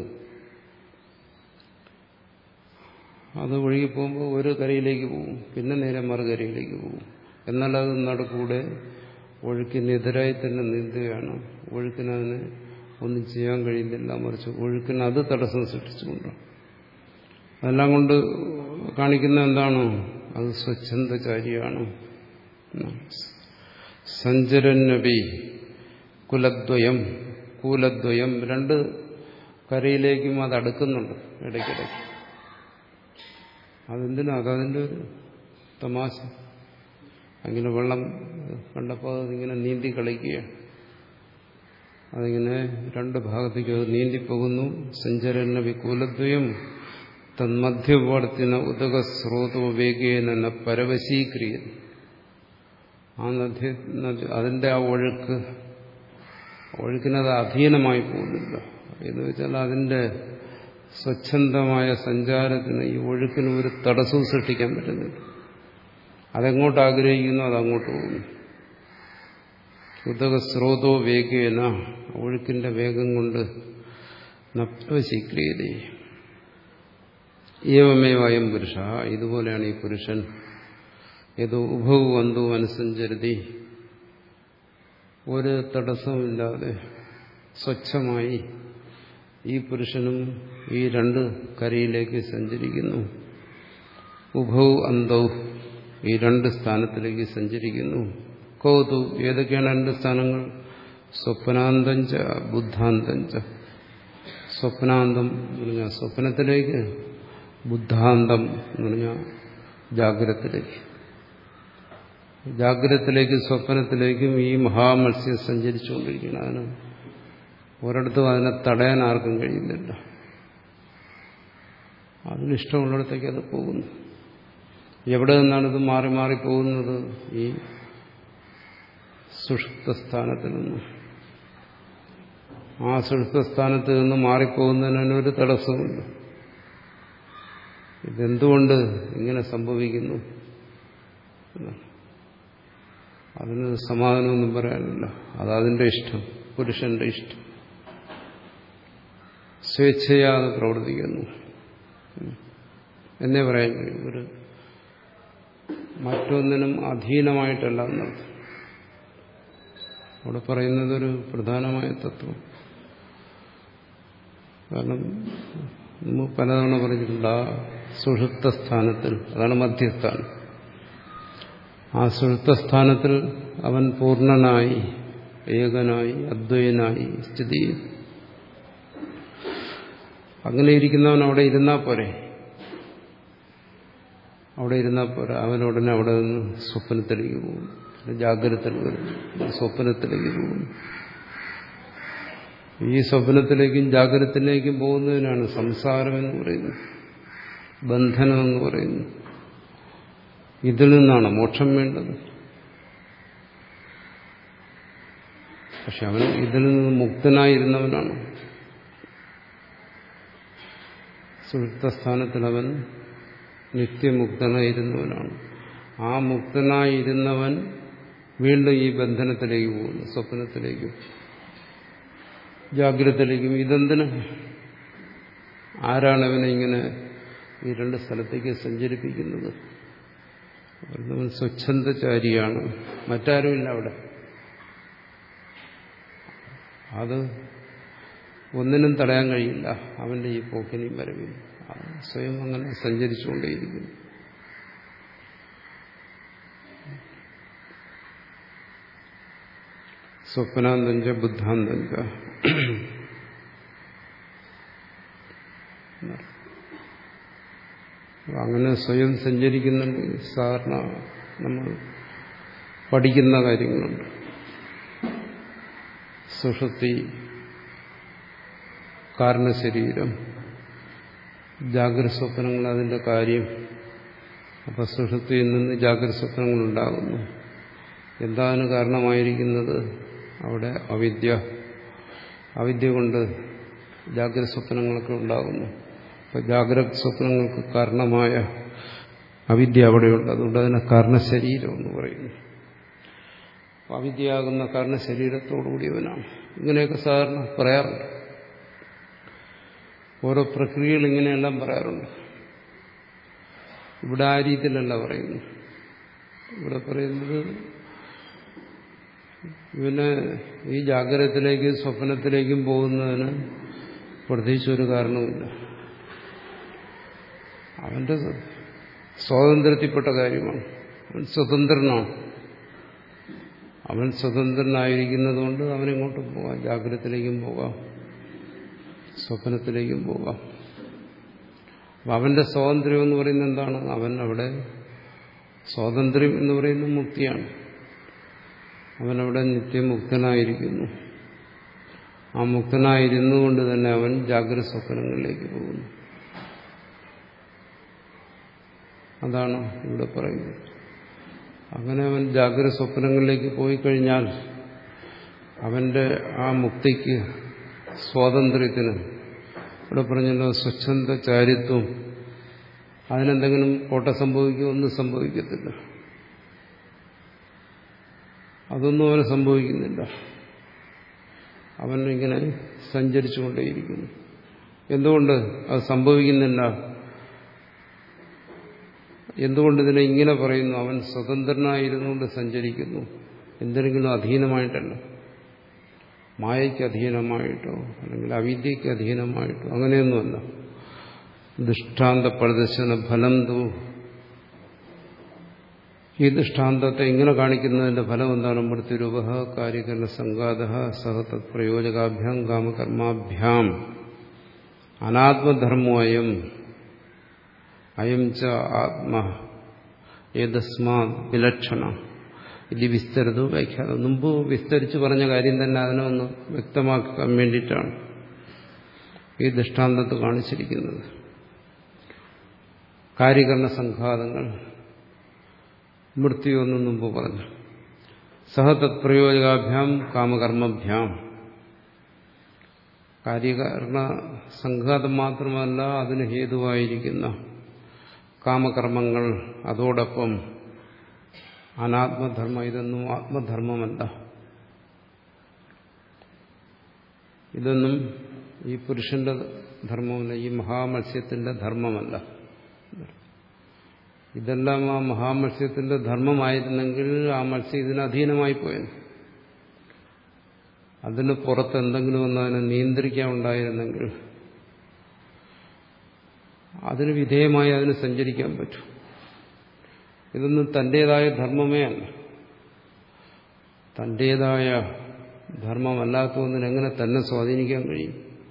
അത് ഒഴുകിപ്പോകുമ്പോൾ ഒരു കരയിലേക്ക് പോകും, പിന്നെ നേരെ മറുകരയിലേക്ക് പോകും. എന്നാൽ അത് നടുക്കൂടെ ഒഴുക്കിനെതിരായി തന്നെ നീന്തുകയാണ്. ഒഴുക്കിനതിന് ഒന്നും ചെയ്യാൻ കഴിയുന്നില്ല, മറിച്ച് ഒഴുക്കിന് അത് തടസ്സം സൃഷ്ടിച്ചുകൊണ്ടാണ്. അതെല്ലാം കൊണ്ട് കാണിക്കുന്ന എന്താണ്? അത് സ്വച്ഛന്ദചാരിയാണ്. സഞ്ചരന്നബി കുലദ്വയം, കൂലദ്വയം, രണ്ട് കരയിലേക്കും അത് അടുക്കുന്നുണ്ട് ഇടയ്ക്കിടയ്ക്ക്. അതെന്തിനാ? അതതിൻ്റെ ഒരു തമാശ. അങ്ങനെ വെള്ളം കണ്ടപ്പോൾ അതിങ്ങനെ നീന്തി കളിക്കുകയാണ്. അതിങ്ങനെ രണ്ട് ഭാഗത്തേക്ക് അത് നീന്തിപ്പോകുന്നു. സഞ്ചരന്ന വികൂലദ്വയം തന്മധ്യവർത്തിന ഉദകസ്രോതോ വേഗേന പരവശീക്രിയ. ആ നദി അതിൻ്റെ ആ ഒഴുക്ക് ഒഴുക്കിനത് അധീനമായി പോകുന്നില്ല. എന്ന് വെച്ചാൽ അതിൻ്റെ സ്വച്ഛന്തമായ സഞ്ചാരത്തിന് ഈ ഒഴുക്കിന് ഒരു തടസ്സവും സൃഷ്ടിക്കാൻ പറ്റുന്നില്ല. അതെങ്ങോട്ട് ആഗ്രഹിക്കുന്നു അതങ്ങോട്ട് പോകുന്നു. ഉദകസ്രോതോ വേഗേന, ഒഴുക്കിന്റെ വേഗം കൊണ്ട് നപ്വശീക്രിയത. ഏവമേവായം പുരുഷ, ഇതുപോലെയാണ് ഈ പുരുഷൻ. ഏതോ ഉഭവ വന്തു അനുസഞ്ചരതി, ഒരു തടസ്സമില്ലാതെ സ്വച്ഛമായി ഈ പുരുഷനും ഈ രണ്ട് കരയിലേക്ക് സഞ്ചരിക്കുന്നു. ഉഭൗ അന്തൗ, ഈ രണ്ട് സ്ഥാനത്തിലേക്ക് സഞ്ചരിക്കുന്നു. കൗതു, ഏതൊക്കെയാണ് രണ്ട് സ്ഥാനങ്ങൾ? സ്വപ്നാന്തഞ്ച ബുദ്ധാന്തഞ്ച. സ്വപ്നാന്തം എന്ന് പറഞ്ഞാൽ സ്വപ്നത്തിലേക്ക്, ബുദ്ധാന്തം എന്ന് പറഞ്ഞാൽ ജാഗ്രതത്തിലേക്ക്. ജാഗ്രതത്തിലേക്കും സ്വപ്നത്തിലേക്കും ഈ മഹാമത്സ്യം സഞ്ചരിച്ചുകൊണ്ടിരിക്കുകയാണ്. അതിന് ഒരിടത്തും അതിനെ തടയാൻ ആർക്കും കഴിയുന്നില്ല. അതിനിഷ്ടമുള്ളിടത്തേക്ക് അത് പോകുന്നു. എവിടെ നിന്നാണിത് മാറി മാറി പോകുന്നത്? ഈ സുഷുപ്തസ്ഥാനത്തിൽ നിന്ന്. ആ സുഷുപ്തസ്ഥാനത്ത് നിന്ന് മാറിപ്പോകുന്നതിനൊരു തടസ്സമില്ല. ഇതെന്തുകൊണ്ട് ഇങ്ങനെ സംഭവിക്കുന്നു? അതിന് സമാധാനമൊന്നും പറയാനില്ല. അതതിൻ്റെ ഇഷ്ടം, പുരുഷന്റെ ഇഷ്ടം. സ്വേച്ഛയാതെ പ്രവർത്തിക്കുന്നു എന്നേ പറയാൻ കഴിയും. ഒരു മറ്റൊന്നിനും അധീനമായിട്ടല്ല എന്നർത്ഥം. അവിടെ പറയുന്നതൊരു പ്രധാനമായ തത്വം. കാരണം നമ്മൾ പലതവണ പറഞ്ഞിട്ടുണ്ട്, ആ സുഷുപ്തസ്ഥാനത്തിൽ. അതാണ് മധ്യസ്ഥാനം. ആ സുഷുപ്തസ്ഥാനത്തിൽ അവൻ പൂർണ്ണനായി, ഏകനായി, അദ്വൈനായി സ്ഥിതി ചെയ്യും. അങ്ങനെ ഇരിക്കുന്നവൻ അവിടെ ഇരുന്നാൽ പോരെ, അവിടെ ഇരുന്നാൽ പോരാ. അവനുടനെ അവിടെ നിന്ന് സ്വപ്നത്തിലേക്ക് പോകും, ജാഗ്രത വരും, സ്വപ്നത്തിലേക്ക് പോകും. ഈ സ്വപ്നത്തിലേക്കും ജാഗ്രതത്തിലേക്കും പോകുന്നതിനാണ് സംസാരം എന്ന് പറയുന്നത്, ബന്ധനം എന്ന് പറയുന്നത്. ഇതിൽ നിന്നാണ് മോക്ഷം വേണ്ടത്. പക്ഷെ അവൻ ഇതിൽ നിന്ന് മുക്തനായിരുന്നവനാണ്. സുഷുപ്തസ്ഥാനത്തിൽ അവൻ നിത്യമുക്തനായിരുന്നവനാണ്. ആ മുക്തനായിരുന്നവൻ വീണ്ടും ഈ ബന്ധനത്തിലേക്ക് പോകുന്നു, സ്വപ്നത്തിലേക്കും ജാഗ്രതയിലേക്കും. ഇതെന്തിന്? ആരാണ് അവനെ ഇങ്ങനെ ഈ രണ്ട് സ്ഥലത്തേക്ക് സഞ്ചരിപ്പിക്കുന്നത്? അവൻ സ്വച്ഛന്ദചാരിയാണ്, മറ്റാരുമില്ല അവിടെ. അത് ഒന്നിനും തടയാൻ കഴിയില്ല അവന്റെ ഈ പോക്കിനെയും വരവിനും. സ്വയം അങ്ങനെ സഞ്ചരിച്ചുകൊണ്ടേയിരിക്കുന്നു. സ്വപ്നാന്തഞ്ച ബുദ്ധാന്തഞ്ച. അങ്ങനെ സ്വയം സഞ്ചരിക്കുന്നുണ്ട്. സാധാരണ നമ്മൾ പഠിക്കുന്ന കാര്യങ്ങളുണ്ട്. സുഷുപ്തി, കാരണശരീരം, ജാഗ്രത സ്വപ്നങ്ങൾ, അതിന്റെ കാര്യം. അപ്പൊ സുഷുപ്തിയിൽ നിന്ന് ജാഗ്രത സ്വപ്നങ്ങൾ ഉണ്ടാകുന്നു. എന്താണ് കാരണമായിരിക്കുന്നത്? അവിടെ അവിദ്യ. അവിദ്യ കൊണ്ട് ജാഗ്രത സ്വപ്നങ്ങളൊക്കെ ഉണ്ടാകുന്നു. അപ്പൊ ജാഗ്രത സ്വപ്നങ്ങൾക്ക് കാരണമായ അവിദ്യ അവിടെയുണ്ട്. അതുകൊണ്ട് അതിനെ കാരണശരീരം എന്ന് പറയുന്നു. അവിദ്യയാകുന്ന കാരണശരീരത്തോടുകൂടിയവനാണ്. ഇങ്ങനെയൊക്കെ സാധാരണ പറയാറുണ്ട്. ഓരോ പ്രക്രിയകൾ ഇങ്ങനെയെല്ലാം പറയാറുണ്ട്. ഇവിടെ ആ രീതിയിലല്ല പറയുന്നു. ഇവിടെ പറയുന്നത് ഇവന് ഈ ജാഗ്രതത്തിലേക്കും സ്വപ്നത്തിലേക്കും പോകുന്നതിന് പ്രത്യേകിച്ചൊരു കാരണവുമില്ല. അവന്റെ സ്വാതന്ത്ര്യത്തിൽപ്പെട്ട കാര്യമാണ്. അവൻ സ്വതന്ത്രനാണ്. അവൻ സ്വതന്ത്രനായിരിക്കുന്നതുകൊണ്ട് അവനെങ്ങോട്ടും പോകാം. ജാഗ്രതത്തിലേക്കും പോകാം, സ്വപ്നത്തിലേക്കും പോകാം. അപ്പം അവന്റെ സ്വാതന്ത്ര്യം എന്ന് പറയുന്നത് എന്താണ്? അവൻ അവിടെ സ്വാതന്ത്ര്യം എന്ന് പറയുന്നത് മുക്തിയാണ്. അവനവിടെ നിത്യമുക്തനായിരിക്കുന്നു. ആ മുക്തനായിരുന്നുകൊണ്ട് തന്നെ അവൻ ജാഗ്രത സ്വപ്നങ്ങളിലേക്ക് പോകുന്നു. അതാണ് ഇവിടെ പറയുന്നത്. അങ്ങനെ അവൻ ജാഗ്രത സ്വപ്നങ്ങളിലേക്ക് പോയി കഴിഞ്ഞാൽ അവന്റെ ആ മുക്തിക്ക്, സ്വാതന്ത്ര്യത്തിന്, ഇവിടെ പറഞ്ഞല്ലോ സ്വച്ഛന്ദ ചാരിത്വം, അതിനെന്തെങ്കിലും കോട്ട സംഭവിക്കുമോ? ഒന്നും സംഭവിക്കത്തില്ല. അതൊന്നും അവന് സംഭവിക്കുന്നില്ല. അവൻ ഇങ്ങനെ സഞ്ചരിച്ചുകൊണ്ടേയിരിക്കുന്നു. എന്തുകൊണ്ട് അത് സംഭവിക്കുന്നില്ല? എന്തുകൊണ്ട് ഇതിനെ ഇങ്ങനെ പറയുന്നു? അവൻ സ്വതന്ത്രനായിരുന്നുകൊണ്ട് സഞ്ചരിക്കുന്നു. എന്തെങ്കിലും അധീനമായിട്ടല്ല, മായയ്ക്ക് അധീനമായിട്ടോ അല്ലെങ്കിൽ അവിദ്യയ്ക്ക് അധീനമായിട്ടോ അങ്ങനെയൊന്നുമല്ല. ദൃഷ്ടാന്ത പ്രദർശന ഫലം തൂ. ഈ ദൃഷ്ടാന്തത്തെ ഇങ്ങനെ കാണിക്കുന്നതിന്റെ ഫലം എന്താണ്? മൃത്യുരൂപ കാര്യകരണ സംഘാത സഹ തത്പ്രയോജകാഭ്യാം കാമകർമാഭ്യാം അനാത്മധർമ്മോയം അയം ച ആത്മ ഏതസ്മാ വിലക്ഷണ ഇത് വിസ്തരതോ വ്യാഖ്യാനം. മുമ്പ് വിസ്തരിച്ച് പറഞ്ഞ കാര്യം തന്നെ അതിനെ ഒന്ന് വ്യക്തമാക്കാൻ വേണ്ടിയിട്ടാണ് ഈ ദൃഷ്ടാന്തത്തെ കാണിച്ചിരിക്കുന്നത്. കാര്യകരണ സംഘാതങ്ങൾ, മൃത്യു എന്നും മുമ്പ് പറഞ്ഞു. സഹ തത്പ്രയോജകാഭ്യാം കാമകർമ്മഭ്യാം. കാര്യകരണ സംഘാതം മാത്രമല്ല, അതിന് ഹേതുവായിരിക്കുന്ന കാമകർമ്മങ്ങൾ, അതോടൊപ്പം അനാത്മധർമ്മം. ഇതൊന്നും ആത്മധർമ്മമല്ല. ഇതൊന്നും ഈ പുരുഷന്റെ ധർമ്മമല്ല, ഈ മഹാമത്സ്യത്തിന്റെ ധർമ്മമല്ല. ഇതെല്ലാം ആ മഹാമത്സ്യത്തിന്റെ ധർമ്മമായിരുന്നെങ്കിൽ ആ മത്സ്യം ഇതിന് അധീനമായി പോയത്. അതിന് പുറത്ത് എന്തെങ്കിലും ഒന്ന് അതിനെ നിയന്ത്രിക്കാൻ ഉണ്ടായിരുന്നെങ്കിൽ അതിന് വിധേയമായി അതിന് സഞ്ചരിക്കാൻ പറ്റും. ഇതൊന്നും തന്റേതായ ധർമ്മമേ അല്ല. തന്റേതായ ധർമ്മമല്ലാത്ത ഒന്നിന് എങ്ങനെ തന്നെ സ്വാധീനിക്കാൻ കഴിയും?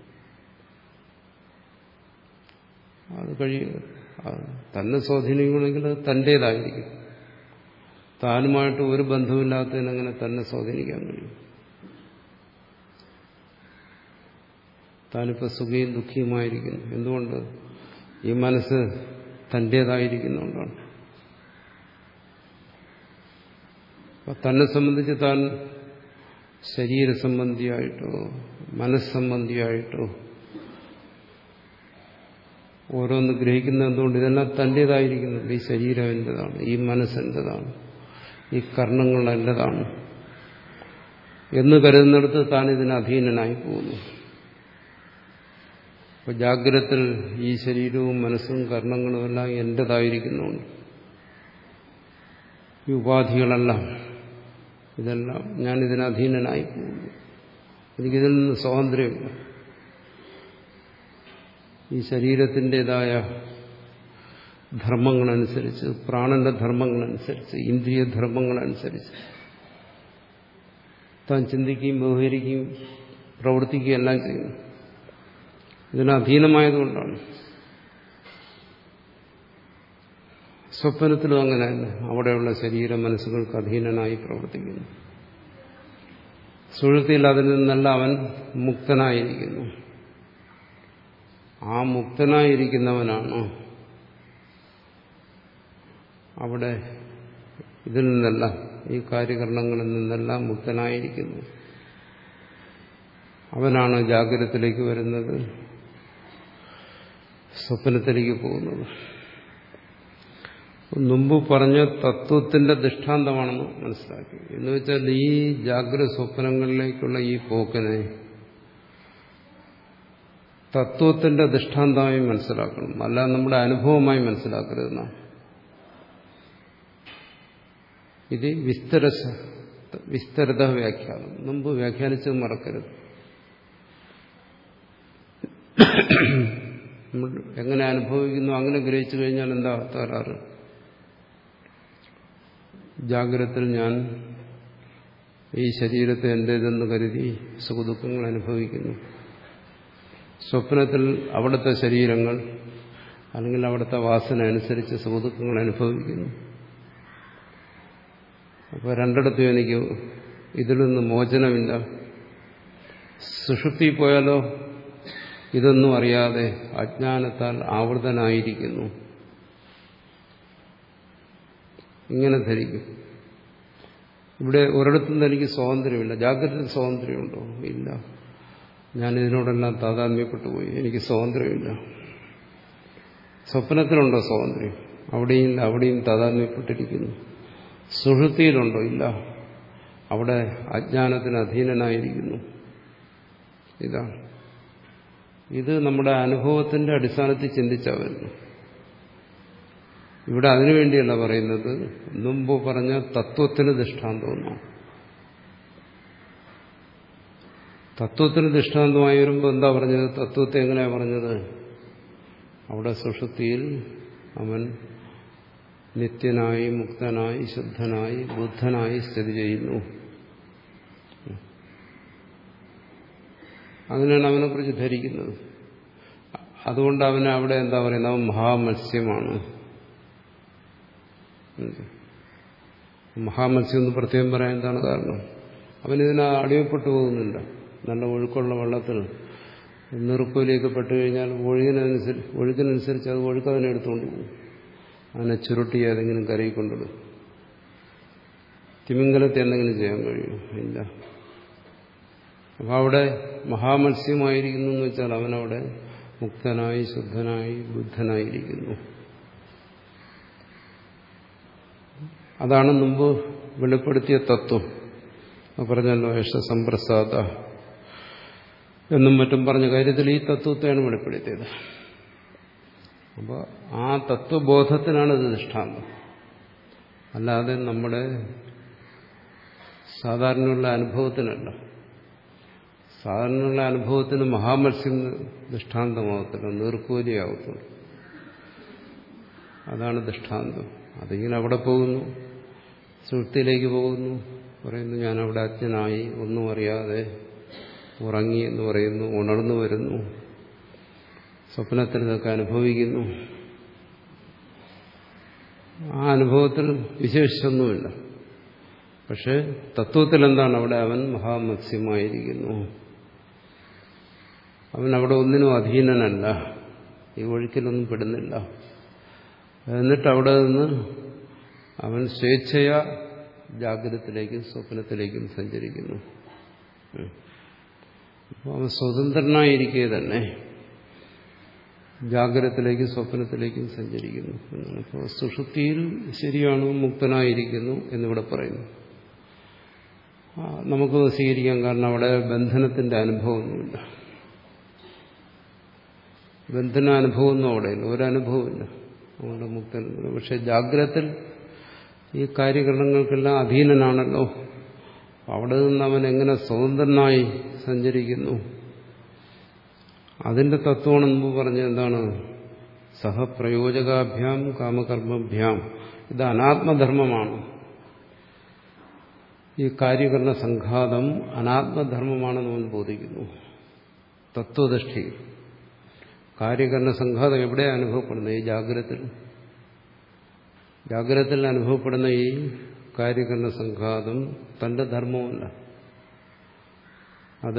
അത് കഴിയും. തന്നെ സ്വാധീനിക്കണമെങ്കിൽ അത് തന്റേതായിരിക്കും. താനുമായിട്ട് ഒരു ബന്ധമില്ലാത്തതിനെങ്ങനെ തന്നെ സ്വാധീനിക്കാൻ കഴിയും? താനിപ്പോൾ സുഖിയും ദുഃഖിയുമായിരിക്കുന്നു. എന്തുകൊണ്ട്? ഈ മനസ്സ് തന്റേതായിരിക്കുന്നുകൊണ്ടാണ്. തന്നെ സംബന്ധിച്ച് താൻ ശരീരസംബന്ധിയായിട്ടോ മനസ്സംബന്ധിയായിട്ടോ ഓരോന്ന് ഗ്രഹിക്കുന്ന എന്തുകൊണ്ട്? ഇതെല്ലാം തന്റേതായിരിക്കുന്നുണ്ട്. ഈ ശരീരം എന്റേതാണ്, ഈ മനസ്സെന്റേതാണ്, ഈ കർണങ്ങൾ എന്റേതാണ് എന്ന് കരുതുന്നിടത്ത് താൻ ഇതിന് അധീനനായി പോകുന്നു. അപ്പൊ ജാഗ്രതത്തിൽ ഈ ശരീരവും മനസ്സും കർണങ്ങളും എല്ലാം എന്റേതായിരിക്കുന്നുണ്ട്. ഈ ഉപാധികളെല്ലാം ഇതെല്ലാം ഞാൻ ഇതിന് അധീനനായി പോകുന്നു. എനിക്കിതിൽ നിന്ന് സ്വാതന്ത്ര്യമില്ല. ഈ ശരീരത്തിൻ്റെതായ ധർമ്മങ്ങളനുസരിച്ച്, പ്രാണന്റെ ധർമ്മങ്ങളനുസരിച്ച്, ഇന്ദ്രിയ ധർമ്മങ്ങളനുസരിച്ച് താൻ ചിന്തിക്കുകയും വ്യവഹരിക്കുകയും പ്രവർത്തിക്കുകയും എല്ലാം ചെയ്യുന്നു. ഇതിന് അധീനമായതുകൊണ്ടാണ്. സ്വപ്നത്തിലും അങ്ങനെ തന്നെ അവിടെയുള്ള ശരീര മനസ്സുകൾക്ക് അധീനനായി പ്രവർത്തിക്കുന്നു. സുഷുപ്തിയിൽ അതിൽ നിന്നല്ല അവൻ മുക്തനായിരിക്കുന്നു. ആ മുക്തനായിരിക്കുന്നവനാണ് അവിടെ ഇതിൽ നിന്നെല്ലാം, ഈ കാര്യകരണങ്ങളിൽ നിന്നെല്ലാം മുക്തനായിരിക്കുന്നു. അവനാണ് ജാഗ്രതത്തിലേക്ക് വരുന്നത്, സ്വപ്നത്തിലേക്ക് പോകുന്നത്. മുമ്പ് പറഞ്ഞ തത്വത്തിന്റെ ദൃഷ്ടാന്തമാണെന്ന് മനസ്സിലാക്കി. എന്ന് വെച്ചാൽ ഈ ജാഗ്രത സ്വപ്നങ്ങളിലേക്കുള്ള ഈ പോക്കിനെ തത്വത്തിന്റെ ദൃഷ്ടാന്തമായി മനസ്സിലാക്കണം, അല്ല നമ്മുടെ അനുഭവമായി മനസ്സിലാക്കരുതെന്നാണ്. ഇത് വിസ്തര വിസ്തരത വ്യാഖ്യാനം. മുമ്പ് വ്യാഖ്യാനിച്ചത് മറക്കരുത്. നമ്മൾ എങ്ങനെ അനുഭവിക്കുന്നു അങ്ങനെ ഗ്രഹിച്ചു കഴിഞ്ഞാൽ എന്താ തകരാറ്? ജാഗ്രതത്തിൽ ഞാൻ ഈ ശരീരത്തെ എന്റേതെന്ന് കരുതി സുഖദുഃഖങ്ങൾ അനുഭവിക്കുന്നു. സ്വപ്നത്തിൽ അവിടുത്തെ ശരീരങ്ങൾ അല്ലെങ്കിൽ അവിടുത്തെ വാസന അനുസരിച്ച് സുഖദുഃഖങ്ങൾ അനുഭവിക്കുന്നു. അപ്പോൾ രണ്ടിടത്തും എനിക്ക് ഇതിൽ നിന്ന് മോചനമില്ല. സുഷുപ്തി പോയാലോ ഇതൊന്നും അറിയാതെ അജ്ഞാനത്താൽ ആവൃതനായിരിക്കുന്നു. ഇങ്ങനെ ധരിക്കും. ഇവിടെ ഒരിടത്തും എനിക്ക് സ്വാതന്ത്ര്യമില്ല. ജാഗ്രതയിൽ സ്വാതന്ത്ര്യമുണ്ടോ? ഇല്ല. ഞാൻ ഇതിനോടെല്ലാം താതാത്മ്യപ്പെട്ടു പോയി, എനിക്ക് സ്വാതന്ത്ര്യമില്ല. സ്വപ്നത്തിലുണ്ടോ സ്വാതന്ത്ര്യം? അവിടെയും ഇല്ല, അവിടെയും താതാത്മ്യപ്പെട്ടിരിക്കുന്നു. സുഷുപ്തിയിലുണ്ടോ? ഇല്ല, അവിടെ അജ്ഞാനത്തിന് അധീനനായിരിക്കുന്നു. ഇതാണ്. ഇത് നമ്മുടെ അനുഭവത്തിന്റെ അടിസ്ഥാനത്തിൽ ചിന്തിച്ചാൽ വരുന്നു. ഇവിടെ അതിനുവേണ്ടിയല്ല പറയുന്നത്, മുമ്പ് പറഞ്ഞ തത്വത്തിന് ദൃഷ്ടാന്തമെന്നാണ്. തത്വത്തിന് ദൃഷ്ടാന്തമായി വരുമ്പോൾ എന്താ പറഞ്ഞത്? തത്വത്തെ എങ്ങനെയാ പറഞ്ഞത്? അവിടെ സുഷുപ്തിയിൽ അവൻ നിത്യനായി, മുക്തനായി, ശുദ്ധനായി, ബുദ്ധനായി സ്ഥിതി ചെയ്യുന്നു. അങ്ങനെയാണ് അവനെക്കുറിച്ച് ധരിക്കുന്നത്. അതുകൊണ്ട് അവനെ അവിടെ എന്താ പറയുന്നത്? അവൻ മഹാമത്സ്യമാണ്. മഹാമത്സ്യം എന്ന് പ്രത്യേകം പറയാൻ എന്താണ് കാരണം? അവനിതിനെ അടിമപ്പെട്ടു പോകുന്നില്ല. നല്ല ഒഴുക്കുള്ള വെള്ളത്തിൽ നെറുക്കോലിയൊക്കെ പെട്ടു കഴിഞ്ഞാൽ ഒഴുകിനനുസരിച്ച് ഒഴുക്കിനനുസരിച്ച് അത് ഒഴുക്കതിനെ എടുത്തുകൊണ്ട് പോകും. അതിനെ ചുരുട്ടി ഏതെങ്കിലും കരയിൽ കൊണ്ടിടും. തിമിംഗലത്തെ എന്തെങ്കിലും ചെയ്യാൻ കഴിയും? ഇല്ല. അപ്പം അവിടെ മഹാമത്സ്യമായിരിക്കുന്നു എന്ന് വെച്ചാൽ അവനവിടെ മുക്തനായി, ശുദ്ധനായി, ബുദ്ധനായിരിക്കുന്നു. അതാണ് മുമ്പ് വെളിപ്പെടുത്തിയ തത്വം. പറഞ്ഞല്ലോ, യേശ സംപ്രസാദ എന്നും മറ്റും പറഞ്ഞ കാര്യത്തിൽ ഈ തത്വത്തെയാണ് വെളിപ്പെടുത്തിയത്. അപ്പോൾ ആ തത്വബോധത്തിനാണ് ഇത് ദൃഷ്ടാന്തം. അല്ലാതെ നമ്മുടെ സാധാരണയുള്ള അനുഭവത്തിനല്ല. സാധാരണയുള്ള അനുഭവത്തിന് മഹാമത്സ്യം ദൃഷ്ടാന്തമാകത്തില്ല, നീർക്കോലിയാകത്തുള്ളൂ. അതാണ് ദൃഷ്ടാന്തം. അതിങ്ങനെ അവിടെ പോകുന്നു, സുഷുപ്തിയിലേക്ക് പോകുന്നു, പറയുന്നു ഞാനവിടെ അജ്ഞനായി, ഒന്നും അറിയാതെ ഉറങ്ങി എന്ന് പറയുന്നു, ഉണർന്നു വരുന്നു, സ്വപ്നത്തിൽ ഇതൊക്കെ അനുഭവിക്കുന്നു. ആ അനുഭവത്തിൽ വിശേഷിച്ചൊന്നുമില്ല. പക്ഷെ തത്വത്തിൽ എന്താണ്? അവിടെ അവൻ മഹാമത്സ്യമായിരിക്കുന്നു. അവൻ അവിടെ ഒന്നിനും അധീനനല്ല, ഈ ഒഴുക്കിലൊന്നും പെടുന്നില്ല. എന്നിട്ട് അവിടെ നിന്ന് അവൻ സ്വേച്ഛയാ ജാഗ്രതത്തിലേക്കും സ്വപ്നത്തിലേക്കും സഞ്ചരിക്കുന്നു. അപ്പോൾ അവൻ സ്വതന്ത്രനായിരിക്കെ തന്നെ ജാഗ്രതത്തിലേക്കും സ്വപ്നത്തിലേക്കും സഞ്ചരിക്കുന്നു എന്നാണ്. അപ്പോൾ സുഷുപ്തിയിൽ ശരിയാണ് മുക്തനായിരിക്കുന്നു എന്നിവിടെ പറയുന്നു. നമുക്ക് സ്വീകരിക്കാം, കാരണം അവിടെ ബന്ധനത്തിന്റെ അനുഭവമൊന്നുമില്ല. ബന്ധനാനുഭവമൊന്നും അവിടെയില്ല, ഒരനുഭവമില്ല, അതുകൊണ്ട് മുക്തൻ. പക്ഷെ ജാഗ്രതത്തിൽ ഈ കാര്യകരണങ്ങൾക്കെല്ലാം അധീനനാണല്ലോ. അവിടെ നിന്ന് അവൻ എങ്ങനെ സ്വതന്ത്രനായി സഞ്ചരിക്കുന്നു? അതിന്റെ തത്വമാണ് മുമ്പ് പറഞ്ഞ എന്താണ്? സഹപ്രയോജകാഭ്യാം കാമകർമ്മഭ്യാം. ഇത് അനാത്മധർമ്മമാണ്. ഈ കാര്യകരണ സംഘാതം അനാത്മധർമ്മമാണെന്ന് അവൻ ബോധിക്കുന്നു. തത്വദൃഷ്ടി കാര്യകരണ സംഘാതം എവിടെയാണ് അനുഭവപ്പെടുന്നത്? ഈ ജാഗ്രതത്തിൽ. ജാഗ്രതത്തിൽ അനുഭവപ്പെടുന്ന ഈ കാര്യകരണ സംഘാതം തന്റെ ധർമ്മമല്ല, അത്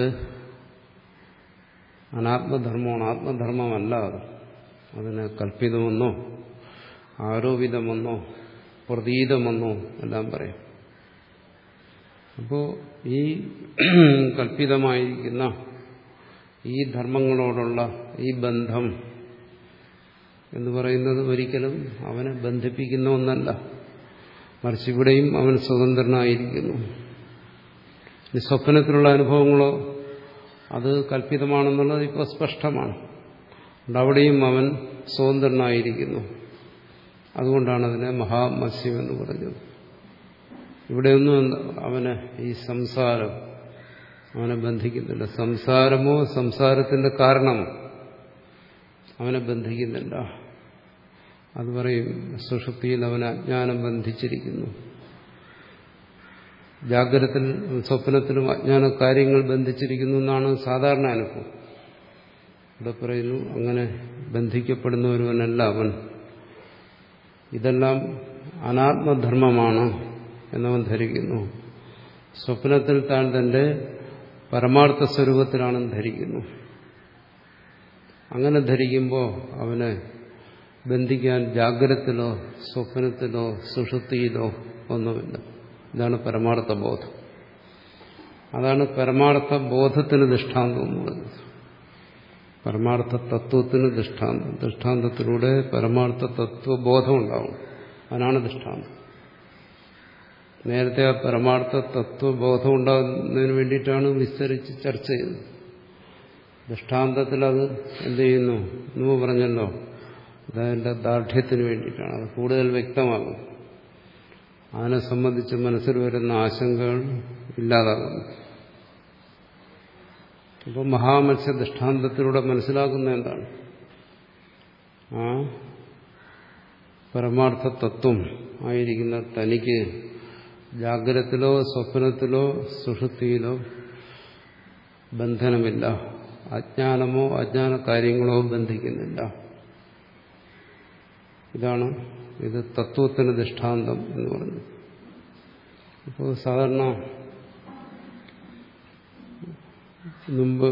അനാത്മധർമ്മമാണ്, ആത്മധർമ്മമല്ല. അത് അതിന് കൽപ്പിതമെന്നോ ആരോപിതമെന്നോ പ്രതീതമെന്നോ എല്ലാം പറയാം. അപ്പോൾ ഈ കൽപ്പിതമായിരിക്കുന്ന ഈ ധർമ്മങ്ങളോടുള്ള ഈ ബന്ധം എന്ന് പറയുന്നത് ഒരിക്കലും അവനെ ബന്ധിപ്പിക്കുന്ന ഒന്നല്ല, മറിച്ച് ഇവിടെയും അവൻ സ്വതന്ത്രനായിരിക്കുന്നു. ഈ സ്വപ്നത്തിലുള്ള അനുഭവങ്ങളോ അത് കൽപ്പിതമാണെന്നുള്ളത് ഇപ്പോൾ സ്പഷ്ടമാണ്. അവിടെയും അവൻ സ്വതന്ത്രനായിരിക്കുന്നു. അതുകൊണ്ടാണ് അതിനെ മഹാമത്സ്യം എന്ന് പറഞ്ഞത്. ഇവിടെയൊന്നും അവന് ഈ സംസാരം അവനെ ബന്ധിക്കുന്നില്ല. സംസാരമോ സംസാരത്തിന്റെ കാരണമോ അവനെ ബന്ധിക്കുന്നില്ല. അത് പറയും സുഷുപ്തിയിൽ അവനെ അജ്ഞാനം ബന്ധിച്ചിരിക്കുന്നു. ജാഗ്രതത്തിൽ സ്വപ്നത്തിലും അജ്ഞാന കാര്യങ്ങൾ ബന്ധിച്ചിരിക്കുന്നു എന്നാണ് സാധാരണ അനുഭവം. ഇവിടെ പറയുന്നു അങ്ങനെ ബന്ധിക്കപ്പെടുന്ന ഒരുവനല്ല അവൻ. ഇതെല്ലാം അനാത്മധർമ്മമാണ് എന്നവൻ ധരിക്കുന്നു. സ്വപ്നത്തിൽ താൻ തന്റെ പരമാർത്ഥ സ്വരൂപത്തിലാണെന്ന് ധരിക്കുന്നു. അങ്ങനെ ധരിക്കുമ്പോൾ അവനെ ബന്ധിക്കാൻ ജാഗ്രതത്തിലോ സ്വപ്നത്തിലോ സുഷുപ്തിയിലോ ഒന്നുമില്ല. ഇതാണ് പരമാർത്ഥ ബോധം. അതാണ് പരമാർത്ഥ ബോധത്തിന് ദൃഷ്ടാന്തം എന്ന് പറയുന്നത്. പരമാർത്ഥ തത്വത്തിന് ദൃഷ്ടാന്തം. ദൃഷ്ടാന്തത്തിലൂടെ പരമാർത്ഥ തത്വബോധം ഉണ്ടാവും. അതിനാണ് ദൃഷ്ടാന്തം. നേരത്തെ ആ പരമാർത്ഥ തത്വബോധം ഉണ്ടാകുന്നതിന് വേണ്ടിയിട്ടാണ് വിസ്തരിച്ച് ചർച്ച ചെയ്തത്. ദൃഷ്ടാന്തത്തിൽ അത് എന്ത് ചെയ്യുന്നു? എന്ന് പറഞ്ഞല്ലോ, അതതിൻ്റെ ദാർഢ്യത്തിന് വേണ്ടിയിട്ടാണ്, അത് കൂടുതൽ വ്യക്തമാകും. അതിനെ സംബന്ധിച്ച് മനസ്സിൽ വരുന്ന ആശങ്കകൾ ഇല്ലാതാകുന്നു. അപ്പോൾ മഹാമത്സ്യ ദൃഷ്ടാന്തത്തിലൂടെ മനസ്സിലാക്കുന്ന എന്താണ്? ആ പരമാർത്ഥ തത്വം ആയിരിക്കുന്ന തനിക്ക് ജാഗ്രതത്തിലോ സ്വപ്നത്തിലോ സുഷുപ്തിയിലോ ബന്ധനമില്ല. അജ്ഞാനമോ അജ്ഞാന കാര്യങ്ങളോ ബന്ധിക്കുന്നില്ല. ഇതാണ് ഇത് തത്വത്തിന് ദൃഷ്ടാന്തം എന്ന് പറയുന്നത്. ഇപ്പോൾ സാധാരണ മുമ്പ്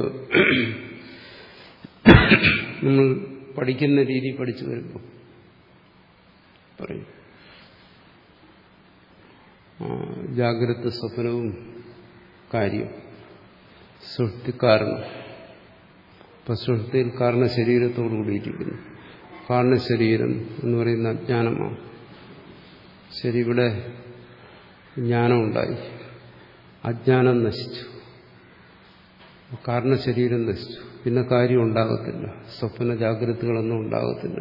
നമ്മൾ പഠിക്കുന്ന രീതി പഠിച്ചു വരുമ്പോൾ പറയും ജാഗ്രത സ്വപ്നവും കാര്യം സുഷുപ്തി കാരണം. ഇപ്പം സുഷുപ്തിയിൽ കാരണ ശരീരത്തോടു കൂടിയിരിക്കുന്നു. കാരണശരീരം എന്ന് പറയുന്ന അജ്ഞാനമാണ്. ശരി, ഇവിടെ ജ്ഞാനമുണ്ടായി, അജ്ഞാനം നശിച്ചു, കാരണശരീരം നശിച്ചു, പിന്നെ കാര്യം ഉണ്ടാകത്തില്ല. സ്വപ്ന ജാഗ്രതകളൊന്നും ഉണ്ടാകത്തില്ല.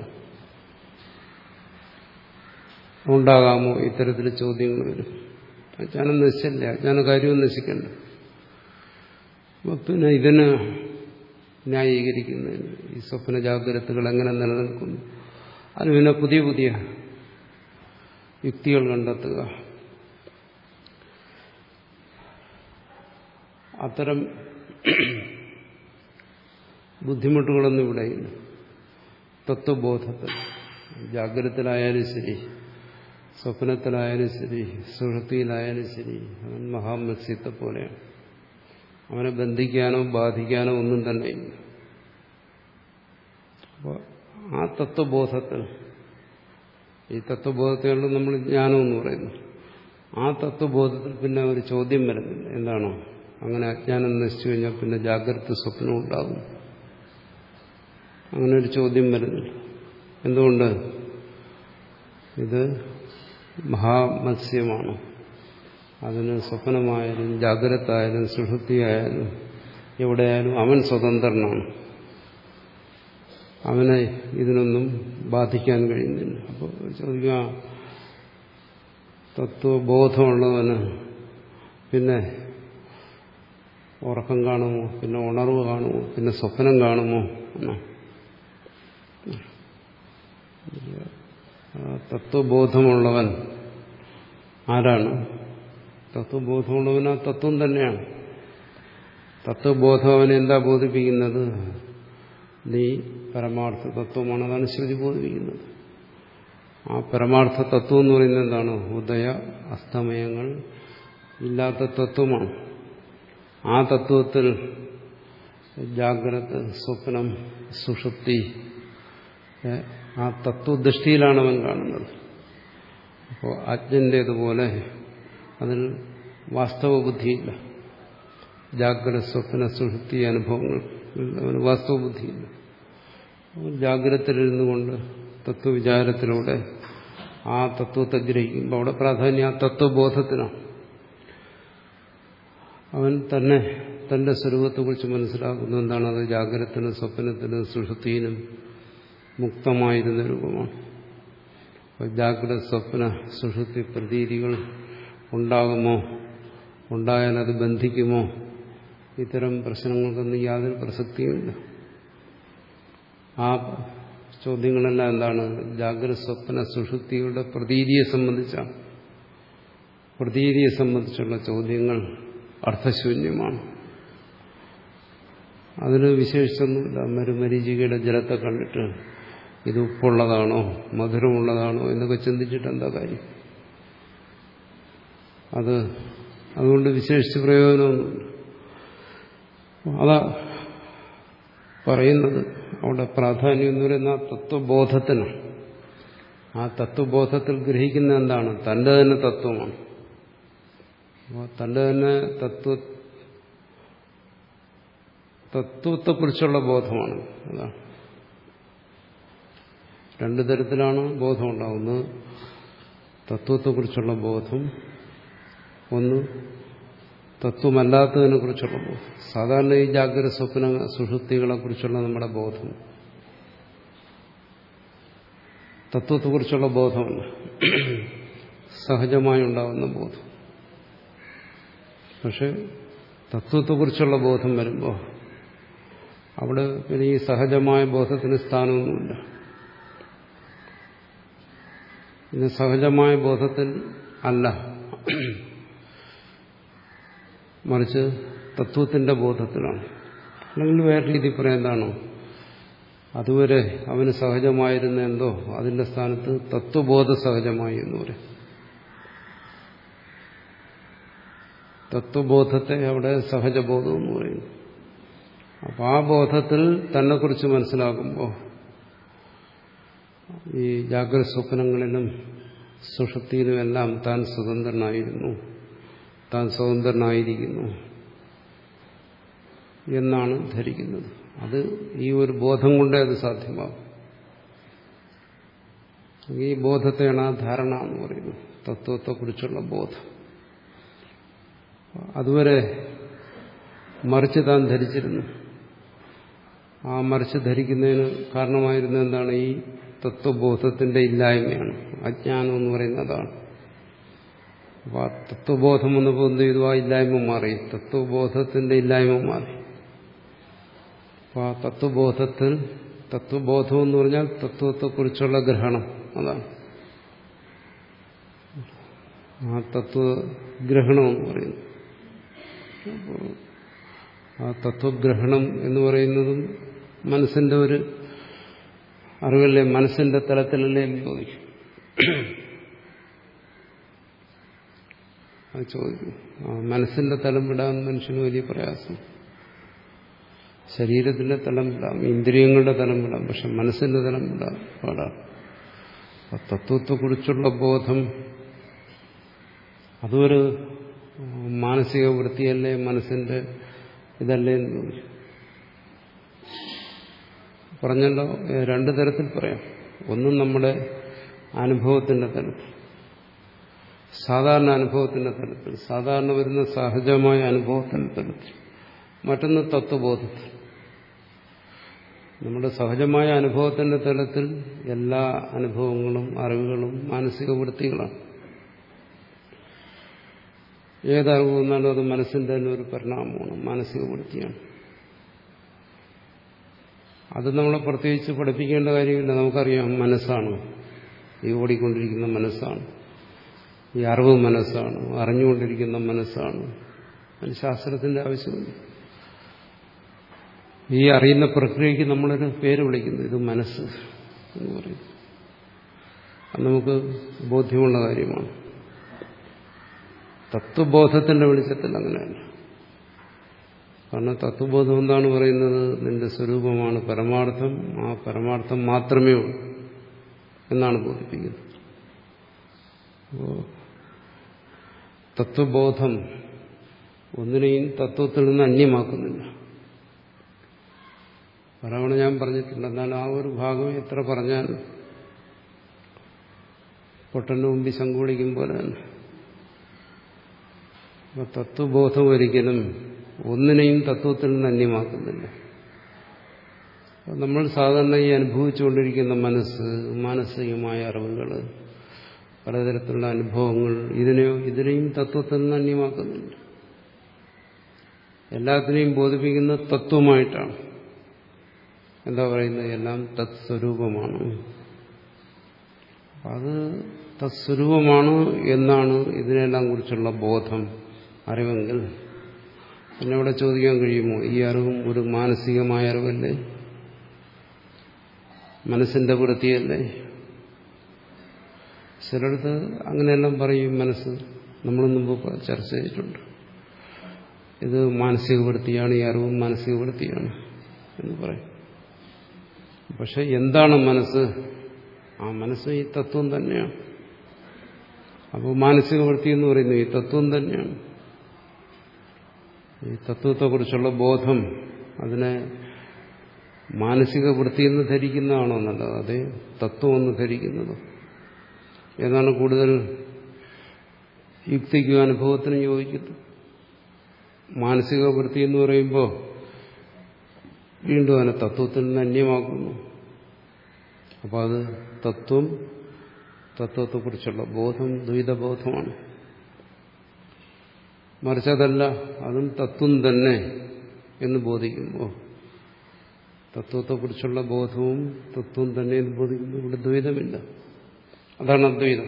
ഉണ്ടാകാമോ? ഇത്തരത്തിൽ ചോദ്യങ്ങൾ വരും. അജ്ഞാനം നശിച്ചല്ലേ, അജ്ഞാന കാര്യവും നശിക്കണ്ട. പിന്നെ ഇതിന് ന്യായീകരിക്കുന്നതിന് ഈ സ്വപ്ന ജാഗ്രതകൾ എങ്ങനെ നിലനിൽക്കുന്നു, അതിന് പിന്നെ പുതിയ പുതിയ യുക്തികൾ കണ്ടെത്തുക. അത്തരം ബുദ്ധിമുട്ടുകളൊന്നും ഇവിടെയില്ല. തത്വബോധത്തിൽ ജാഗ്രതത്തിലായാലും ശരി, സ്വപ്നത്തിലായാലും ശരി, സുഷുപ്തിയിലായാലും ശരി, അവൻ മഹാമത്സ്യത്തെ പോലെയാണ്. അവനെ ബന്ധിക്കാനോ ബാധിക്കാനോ ഒന്നും തന്നെ ഇല്ല. അപ്പോൾ ആ തത്വബോധത്തിൽ, ഈ തത്വബോധത്തെയുള്ള നമ്മൾ ജ്ഞാനം എന്ന് പറയുന്നു, ആ തത്വബോധത്തിൽ പിന്നെ ഒരു ചോദ്യം വരുന്നില്ല. എന്താണോ അങ്ങനെ അജ്ഞാനം നശിച്ചു കഴിഞ്ഞാൽ പിന്നെ ജാഗ്രത സ്വപ്നം ഉണ്ടാകും. അങ്ങനെ ഒരു ചോദ്യം വരുന്നില്ല. എന്തുകൊണ്ട്? ഇത് മഹാമത്സ്യമാണ്. അതിന് സ്വപ്നമായാലും ജാഗ്രത ആയാലും സുഷുപ്തിയായാലും എവിടെയായാലും അവൻ സ്വതന്ത്രനാണ്. അവനെ ഇതിനൊന്നും ബാധിക്കാൻ കഴിയുന്നില്ല. അപ്പോൾ ചോദിക്കുക, തത്വബോധമുള്ളവന് പിന്നെ ഉറക്കം കാണുമോ, പിന്നെ ഉണർവ് കാണുമോ, പിന്നെ സ്വപ്നം കാണുമോ എന്നോ? തത്വബോധമുള്ളവൻ ആരാണ്? തത്വബോധമുള്ളവൻ ആ തത്വം തന്നെയാണ്. തത്വബോധം അവനെ എന്താ ബോധിപ്പിക്കുന്നത്? നീ പരമാർത്ഥ തത്വമാണ്. അതാണ് ശ്രുതി ബോധിപ്പിക്കുന്നത്. ആ പരമാർത്ഥ തത്വം എന്ന് പറയുന്നത് എന്താണ്? ഉദയ അസ്തമയങ്ങൾ ഇല്ലാത്ത തത്വമാണ്. ആ തത്വത്തിൽ ജാഗ്രത, സ്വപ്നം, സുഷുപ്തി, ആ തത്വദൃഷ്ടിയിലാണ് അവൻ കാണുന്നത്. അപ്പോൾ അജ്ഞന്റേതുപോലെ അതിൽ വാസ്തവ ബുദ്ധിയില്ല. ജാഗ്രത, സ്വപ്ന, സുഷുപ്തി അനുഭവങ്ങൾ അവന് വാസ്തവ ബുദ്ധിയില്ല. ജാഗ്രതയിലിരുന്നു കൊണ്ട് തത്വവിചാരത്തിലൂടെ ആ തത്വത്തെ ഗ്രഹിക്കുമ്പോൾ അവിടെ പ്രാധാന്യം ആ തത്വബോധത്തിനാണ്. അവൻ തന്നെ തന്റെ സ്വരൂപത്തെക്കുറിച്ച് മനസ്സിലാക്കുന്നു. എന്താണ്? അത് ജാഗ്രതത്തിനും സ്വപ്നത്തിനും സുഷുപ്തിയിലും മുക്തമായിരുന്ന രൂപമാണ്. അപ്പോൾ ജാഗ്രത, സ്വപ്ന, സുഷുപ്തി പ്രതീതികൾ ഉണ്ടാകുമോ, ഉണ്ടായാൽ അത് ബന്ധിക്കുമോ? ഇത്തരം പ്രശ്നങ്ങൾക്കൊന്നും യാതൊരു പ്രസക്തിയുമില്ല. ആ ചോദ്യങ്ങളെല്ലാം എന്താണ്? ജാഗ്രത, സ്വപ്ന, സുഷുപ്തിയുടെ പ്രതീതിയെ സംബന്ധിച്ചാണ്. പ്രതീതിയെ സംബന്ധിച്ചുള്ള ചോദ്യങ്ങൾ അർത്ഥശൂന്യമാണ്. അതിന് വിശേഷിച്ചൊന്നുമില്ല. മരുമരീചികയുടെ ജലത്തെ കണ്ടിട്ട് ഇത് ഉപ്പുള്ളതാണോ മധുരമുള്ളതാണോ എന്നൊക്കെ ചിന്തിച്ചിട്ട് എന്താ കാര്യം? അത് അതുകൊണ്ട് വിശേഷിച്ച് പ്രയോജനമൊന്നുമില്ല. അതാ പറയുന്നത് അവിടെ പ്രാധാന്യം എന്ന് പറയുന്ന ആ തത്വബോധത്തിനാണ്. ആ തത്വബോധത്തിൽ ഗ്രഹിക്കുന്ന എന്താണ്? തന്റെ തന്നെ തത്വമാണ്. അപ്പോൾ തന്റെ തന്നെ തത്വ തത്വത്തെക്കുറിച്ചുള്ള ബോധമാണ്. അതാണ്. രണ്ടു തരത്തിലാണ് ബോധം ഉണ്ടാകുന്നത്. തത്വത്തെക്കുറിച്ചുള്ള ബോധം, ഒന്ന് തത്വമല്ലാത്തതിനെ കുറിച്ചുള്ള ബോധം. സാധാരണ ഈ ജാഗ്രത, സ്വപ്ന, സുഷുപ്തികളെ കുറിച്ചുള്ള നമ്മുടെ ബോധം തത്വത്തെക്കുറിച്ചുള്ള ബോധമല്ല, സഹജമായി ഉണ്ടാകുന്ന ബോധം. പക്ഷെ തത്വത്തെക്കുറിച്ചുള്ള ബോധം വരുമ്പോൾ അവിടെ പിന്നെ ഈ സഹജമായ ബോധത്തിന് സ്ഥാനമൊന്നുമില്ല. ഇത് സഹജമായ ബോധത്തിൽ അല്ല, മറിച്ച് തത്വത്തിന്റെ ബോധത്തിലാണ്. അല്ലെങ്കിൽ വേറെ രീതി പറയാൻ എന്താണോ, അതുവരെ അവന് സഹജമായിരുന്ന എന്തോ അതിന്റെ സ്ഥാനത്ത് തത്വബോധ സഹജമായി എന്ന് പറയും. തത്വബോധത്തെ അവിടെ സഹജബോധം എന്ന് പറയുന്നു. അപ്പോൾ ആ ബോധത്തിൽ തന്നെക്കുറിച്ച് മനസ്സിലാക്കുമ്പോൾ ഈ ജാഗ്രത സ്വപ്നങ്ങളിലും സുഷുപ്തിയിലുമെല്ലാം താൻ സ്വതന്ത്രനായിരുന്നു, താൻ സ്വതന്ത്രനായിരിക്കുന്നു എന്നാണ് ധരിക്കുന്നത്. അത് ഈ ഒരു ബോധം കൊണ്ടേ അത് സാധ്യമാകും. ഈ ബോധത്തെയാണ് ആ ധാരണ എന്ന് പറയുന്നത്, തത്വത്തെക്കുറിച്ചുള്ള ബോധം. അതുവരെ മറിച്ച് താൻ ധരിച്ചിരുന്നു. ആ മറിച്ച് ധരിക്കുന്നതിന് കാരണമായിരുന്ന എന്താണ്? ഈ തത്വബോധത്തിന്റെ ഇല്ലായ്മയാണ്. അജ്ഞാനം എന്ന് പറയുന്നതാണ്. അപ്പോൾ ആ തത്വബോധം വന്നപ്പോൾ എന്ത് ചെയ്തു? ആ ഇല്ലായ്മ മാറി, തത്വബോധത്തിന്റെ ഇല്ലായ്മ മാറി. അപ്പോൾ ആ തത്വബോധത്തിൽ തത്വബോധം എന്ന് പറഞ്ഞാൽ തത്വത്തെക്കുറിച്ചുള്ള ഗ്രഹണം. അതാണ് ആ തത്വഗ്രഹണം എന്ന് പറയുന്നത്. അപ്പോൾ ആ തത്വഗ്രഹണം എന്ന് പറയുന്നതും മനസ്സിന്റെ ഒരു അറിവല്ലേ, മനസ്സിന്റെ തലത്തിലല്ലേ എന്ന് ചോദിക്കും. അത് ചോദിക്കും. ആ മനസ്സിന്റെ തലം വിടാൻ മനുഷ്യന് വലിയ പ്രയാസം. ശരീരത്തിന്റെ തലം വിടാം, ഇന്ദ്രിയങ്ങളുടെ തലം വിടാം, പക്ഷെ മനസ്സിന്റെ തലം വിടാൻ പാടാണ്. തത്വത്തെക്കുറിച്ചുള്ള ബോധം അതൊരു മാനസിക വൃത്തിയല്ലേ, മനസ്സിന്റെ ഇതല്ലേ എന്ന് ചോദിച്ചു. പറഞ്ഞല്ലോ, രണ്ടു തരത്തിൽ പറയാം. ഒന്നും നമ്മുടെ അനുഭവത്തിന്റെ തലത്തിൽ, സാധാരണ അനുഭവത്തിന്റെ തലത്തിൽ, സാധാരണ വരുന്ന സഹജമായ അനുഭവത്തിന്റെ തലത്തിൽ. മറ്റൊന്ന് തത്വബോധത്തിൽ. നമ്മുടെ സഹജമായ അനുഭവത്തിന്റെ തലത്തിൽ എല്ലാ അനുഭവങ്ങളും അറിവുകളും മാനസിക വൃത്തികളാണ്. ഏതറിവ് വന്നാലും അത് മനസ്സിന്റെ തന്നെ ഒരു പരിണാമമാണ്, മാനസിക വൃത്തിയാണ്. അത് നമ്മളെ പ്രത്യേകിച്ച് പഠിപ്പിക്കേണ്ട കാര്യമില്ല. നമുക്കറിയാം, മനസ്സാണ് ഈ ഓടിക്കൊണ്ടിരിക്കുന്ന മനസ്സാണ്, ഈ അറിവ് മനസ്സാണ്, അറിഞ്ഞുകൊണ്ടിരിക്കുന്ന മനസ്സാണ്. അതിന് ശാസ്ത്രത്തിന്റെ ആവശ്യമില്ല. ഈ അറിയുന്ന പ്രക്രിയയ്ക്ക് നമ്മളൊരു പേര് വിളിക്കുന്നു, ഇത് മനസ്സ് എന്ന് പറയും. അത് നമുക്ക് ബോധ്യമുള്ള കാര്യമാണ്. തത്വബോധത്തിന്റെ വെളിച്ചത്തിൽ അങ്ങനെയല്ല. കാരണം തത്വബോധം എന്താണ് പറയുന്നത്? നിന്റെ സ്വരൂപമാണ് പരമാർത്ഥം, ആ പരമാർത്ഥം മാത്രമേ ഉള്ളൂ എന്നാണ് ബോധിപ്പിക്കുന്നത്. അപ്പോൾ തത്വബോധം ഒന്നിനെയും തത്വത്തിൽ നിന്ന് അന്യമാക്കുന്നില്ല. പലവണ ഞാൻ പറഞ്ഞിട്ടുണ്ട്. എന്നാൽ ആ ഒരു ഭാഗം എത്ര പറഞ്ഞാൽ പൊട്ടന്റെ മുമ്പിൽ ശങ്കുവിളിക്കും പോലെ തന്നെ. അപ്പോൾ തത്വബോധം ഒരിക്കലും ഒന്നിനെയും തത്വത്തിൽ നിന്ന് അന്യമാക്കുന്നില്ല. നമ്മൾ സാധാരണ ഈ അനുഭവിച്ചുകൊണ്ടിരിക്കുന്ന മനസ്സ്, മാനസികമായ അറിവുകൾ, പലതരത്തിലുള്ള അനുഭവങ്ങൾ, ഇതിനെയോ ഇതിനെയും തത്വത്തിൽ നിന്ന് അന്യമാക്കുന്നില്ല. എല്ലാത്തിനെയും ബോധിപ്പിക്കുന്ന തത്വമായിട്ടാണ്. എന്താ പറയുന്നത്? എല്ലാം തത്സ്വരൂപമാണ്. അത് തത്സ്വരൂപമാണ് എന്നാണ് ഇതിനെല്ലാം കുറിച്ചുള്ള ബോധം, അറിവെങ്കിൽ പിന്നെ ഇവിടെ ചോദിക്കാൻ കഴിയുമോ? ഈ അറിവും ഒരു മാനസികമായ അറിവല്ലേ, മനസ്സിന്റെ വൃത്തിയല്ലേ? ചിലടത്ത് അങ്ങനെയെല്ലാം പറയും. മനസ്സ് നമ്മൾ മുമ്പ് ചർച്ച ചെയ്തിട്ടുണ്ട്. ഇത് മാനസിക വൃത്തിയാണ്, ഈ അറിവും മാനസിക വൃത്തിയാണ് എന്ന് പറയും. പക്ഷെ എന്താണ് മനസ്സ്? ആ മനസ്സ് ഈ തത്വം തന്നെയാണ്. അപ്പോൾ മാനസിക വൃത്തി എന്ന് പറയുന്നത് ഈ തത്വം തന്നെയാണ്. ഈ തത്വത്തെക്കുറിച്ചുള്ള ബോധം അതിനെ മാനസിക വൃത്തിയെന്ന് ധരിക്കുന്നതാണോ നല്ലത്, അതേ തത്വമെന്ന് ധരിക്കുന്നത് ഏതാണ് കൂടുതൽ യുക്തിക്കും അനുഭവത്തിനും യോജിക്കുന്നത്? മാനസിക വൃത്തി എന്ന് പറയുമ്പോൾ വീണ്ടും അതിനെ തത്വത്തിൽ നിന്ന് അന്യമാക്കുന്നു. അപ്പോൾ അത് തത്വം, തത്വത്തെക്കുറിച്ചുള്ള ബോധം ദ്വൈതബോധമാണ്. മറിച്ചതല്ല, അതും തത്വം തന്നെ എന്ന് ബോധിക്കുമ്പോൾ തത്വത്തെക്കുറിച്ചുള്ള ബോധവും തത്വം തന്നെ എന്ന് ബോധിക്കുമ്പോൾ ഇവിടെ ദ്വൈതമില്ല. അതാണ് അദ്വൈതം.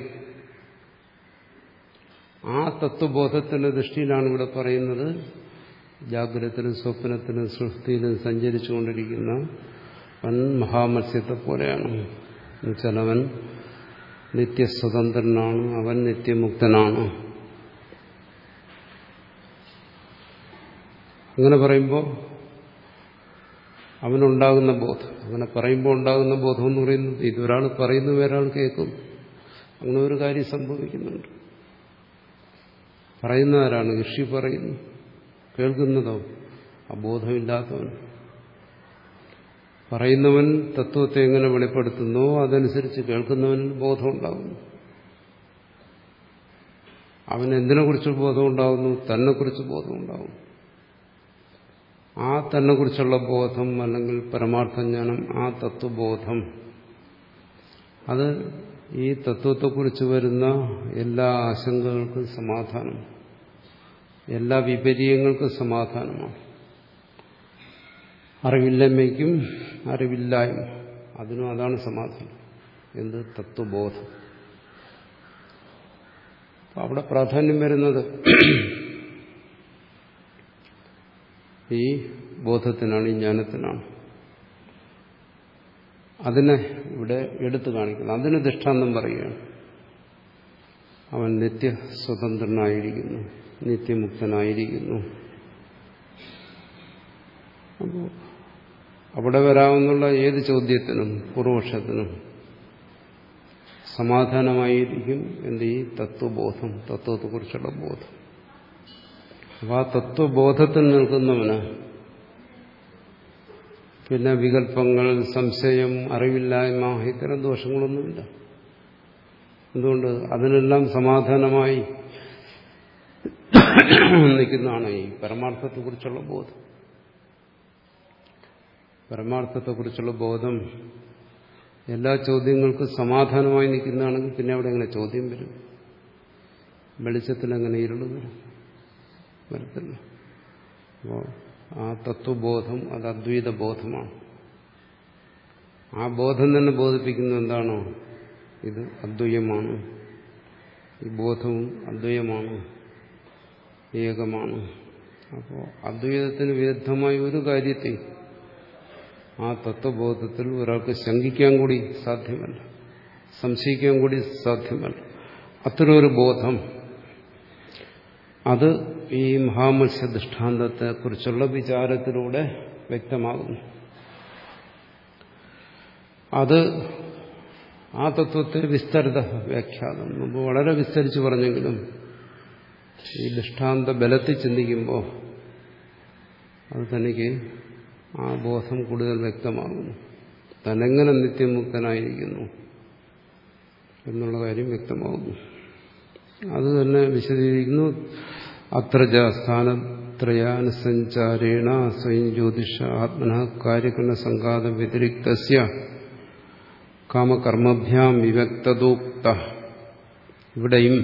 ആ തത്വബോധത്തിന്റെ ദൃഷ്ടിയിലാണ് ഇവിടെ പറയുന്നത് ജാഗ്രതത്തിലും സ്വപ്നത്തിലും സൃഷ്ടിയിലും സഞ്ചരിച്ചുകൊണ്ടിരിക്കുന്ന അവൻ മഹാമത്സ്യത്തെ പോലെയാണ്. എന്നുവെച്ചാൽ അവൻ നിത്യസ്വതന്ത്രനാണ്, അവൻ നിത്യമുക്തനാണ്. അങ്ങനെ പറയുമ്പോൾ അവനുണ്ടാകുന്ന ബോധം, അങ്ങനെ പറയുമ്പോൾ ഉണ്ടാകുന്ന ബോധം എന്ന് പറയുന്നത് ഇതൊരാൾ പറയുന്നു, വേറൊരാൾ കേൾക്കും. അങ്ങനെ ഒരു കാര്യം സംഭവിക്കുന്നുണ്ട്. പറയുന്നവരാണ്, ഋഷി പറയുന്നു, കേൾക്കുന്നതോ അബോധമില്ലാത്തവൻ. പറയുന്നവൻ തത്വത്തെ എങ്ങനെ വെളിപ്പെടുത്തുന്നോ അതനുസരിച്ച് കേൾക്കുന്നവന് ബോധമുണ്ടാകുന്നു. അവൻ എന്തിനെക്കുറിച്ച് ബോധമുണ്ടാകുന്നു? തന്നെക്കുറിച്ച് ബോധമുണ്ടാകുന്നു. ആ തന്നെക്കുറിച്ചുള്ള ബോധം അല്ലെങ്കിൽ പരമാർത്ഥജ്ഞാനം, ആ തത്വബോധം, അത് ഈ തത്വത്തെക്കുറിച്ച് വരുന്ന എല്ലാ ആശങ്കകൾക്കും സമാധാനം, എല്ലാ വിപര്യങ്ങൾക്കും സമാധാനമാണ്. അറിവില്ലമ്മയ്ക്കും അറിവില്ലായ്മ അതിനും അതാണ് സമാധാനം. എന്ത്? തത്വബോധം. അവിടെ പ്രാധാന്യം വരുന്നത് ഈ ബോധത്തിനാണ്, ഈ ജ്ഞാനത്തിനാണ്. അതിനെ ഇവിടെ എടുത്തു കാണിക്കണം. അതിന് ദൃഷ്ടാന്തം പറയുകയാണ്. അവൻ നിത്യസ്വതന്ത്രനായിരിക്കുന്നു, നിത്യമുക്തനായിരിക്കുന്നു. അപ്പോൾ അവിടെ വരാവുന്ന ഏത് ചോദ്യത്തിനും പൂർവപക്ഷത്തിനും സമാധാനമായിരിക്കും എന്ത്? ഈ തത്വബോധം, തത്വത്തെക്കുറിച്ചുള്ള ബോധം. അപ്പോൾ ആ തത്വബോധത്തിൽ നിൽക്കുന്നവന് പിന്നെ വികല്പങ്ങൾ, സംശയം, അറിവില്ലായ്മ ഇത്തരം ദോഷങ്ങളൊന്നുമില്ല. എന്തുകൊണ്ട്? അതിനെല്ലാം സമാധാനമായി നിൽക്കുന്നതാണ് ഈ പരമാർത്ഥത്തെക്കുറിച്ചുള്ള ബോധം. പരമാർത്ഥത്തെക്കുറിച്ചുള്ള ബോധം എല്ലാ ചോദ്യങ്ങൾക്കും സമാധാനമായി നിൽക്കുന്നതാണെങ്കിൽ പിന്നെ അവിടെ എങ്ങനെ ചോദ്യം വരും? വെളിച്ചത്തിൽ എങ്ങനെ ഇരുള് വരും? വരത്തില്ല. അപ്പോൾ ആ തത്വബോധം അത് അദ്വൈത ബോധമാണ്. ആ ബോധം തന്നെ ബോധിപ്പിക്കുന്നത് എന്താണോ? ഇത് അദ്വൈതമാണ്, ഈ ബോധവും അദ്വൈതമാണ്, ഏകമാണ്. അപ്പോൾ അദ്വൈതത്തിന് വിരുദ്ധമായ ഒരു കാര്യത്തെ ആ തത്വബോധത്തിൽ ഒരാൾക്ക് ശങ്കിക്കാൻ കൂടി സാധ്യമല്ല, സംശയിക്കാൻ കൂടി സാധ്യമല്ല. അത്തരമൊരു ബോധം അത് ഈ മഹാമത്സ്യ ദൃഷ്ടാന്തത്തെക്കുറിച്ചുള്ള വിചാരത്തിലൂടെ വ്യക്തമാകുന്നു. അത് ആ തത്വത്തെ വിസ്തരിത വ്യാഖ്യാനം മുമ്പ് വളരെ വിസ്തരിച്ച് പറഞ്ഞെങ്കിലും ഈ ദൃഷ്ടാന്ത ബലത്തിൽ ചിന്തിക്കുമ്പോൾ അത് തനിക്ക് ആ ബോധം കൂടുതൽ വ്യക്തമാകുന്നു. തന്നെങ്ങനെ നിത്യമുക്തനായിരിക്കുന്നു എന്നുള്ള കാര്യം വ്യക്തമാകുന്നു. അത് തന്നെ വിശദീകരിക്കുന്നു. അത്രജ സ്ഥാനത്രയാനുസഞ്ചാരേണ സ്വയം ജ്യോതിഷ ആത്മന കാര്യകരണ സംഘാത വ്യതിരിക്തസ്യ കാമകർമ്മഭ്യാം വിവക്തദോക്ത. ഇവിടെയും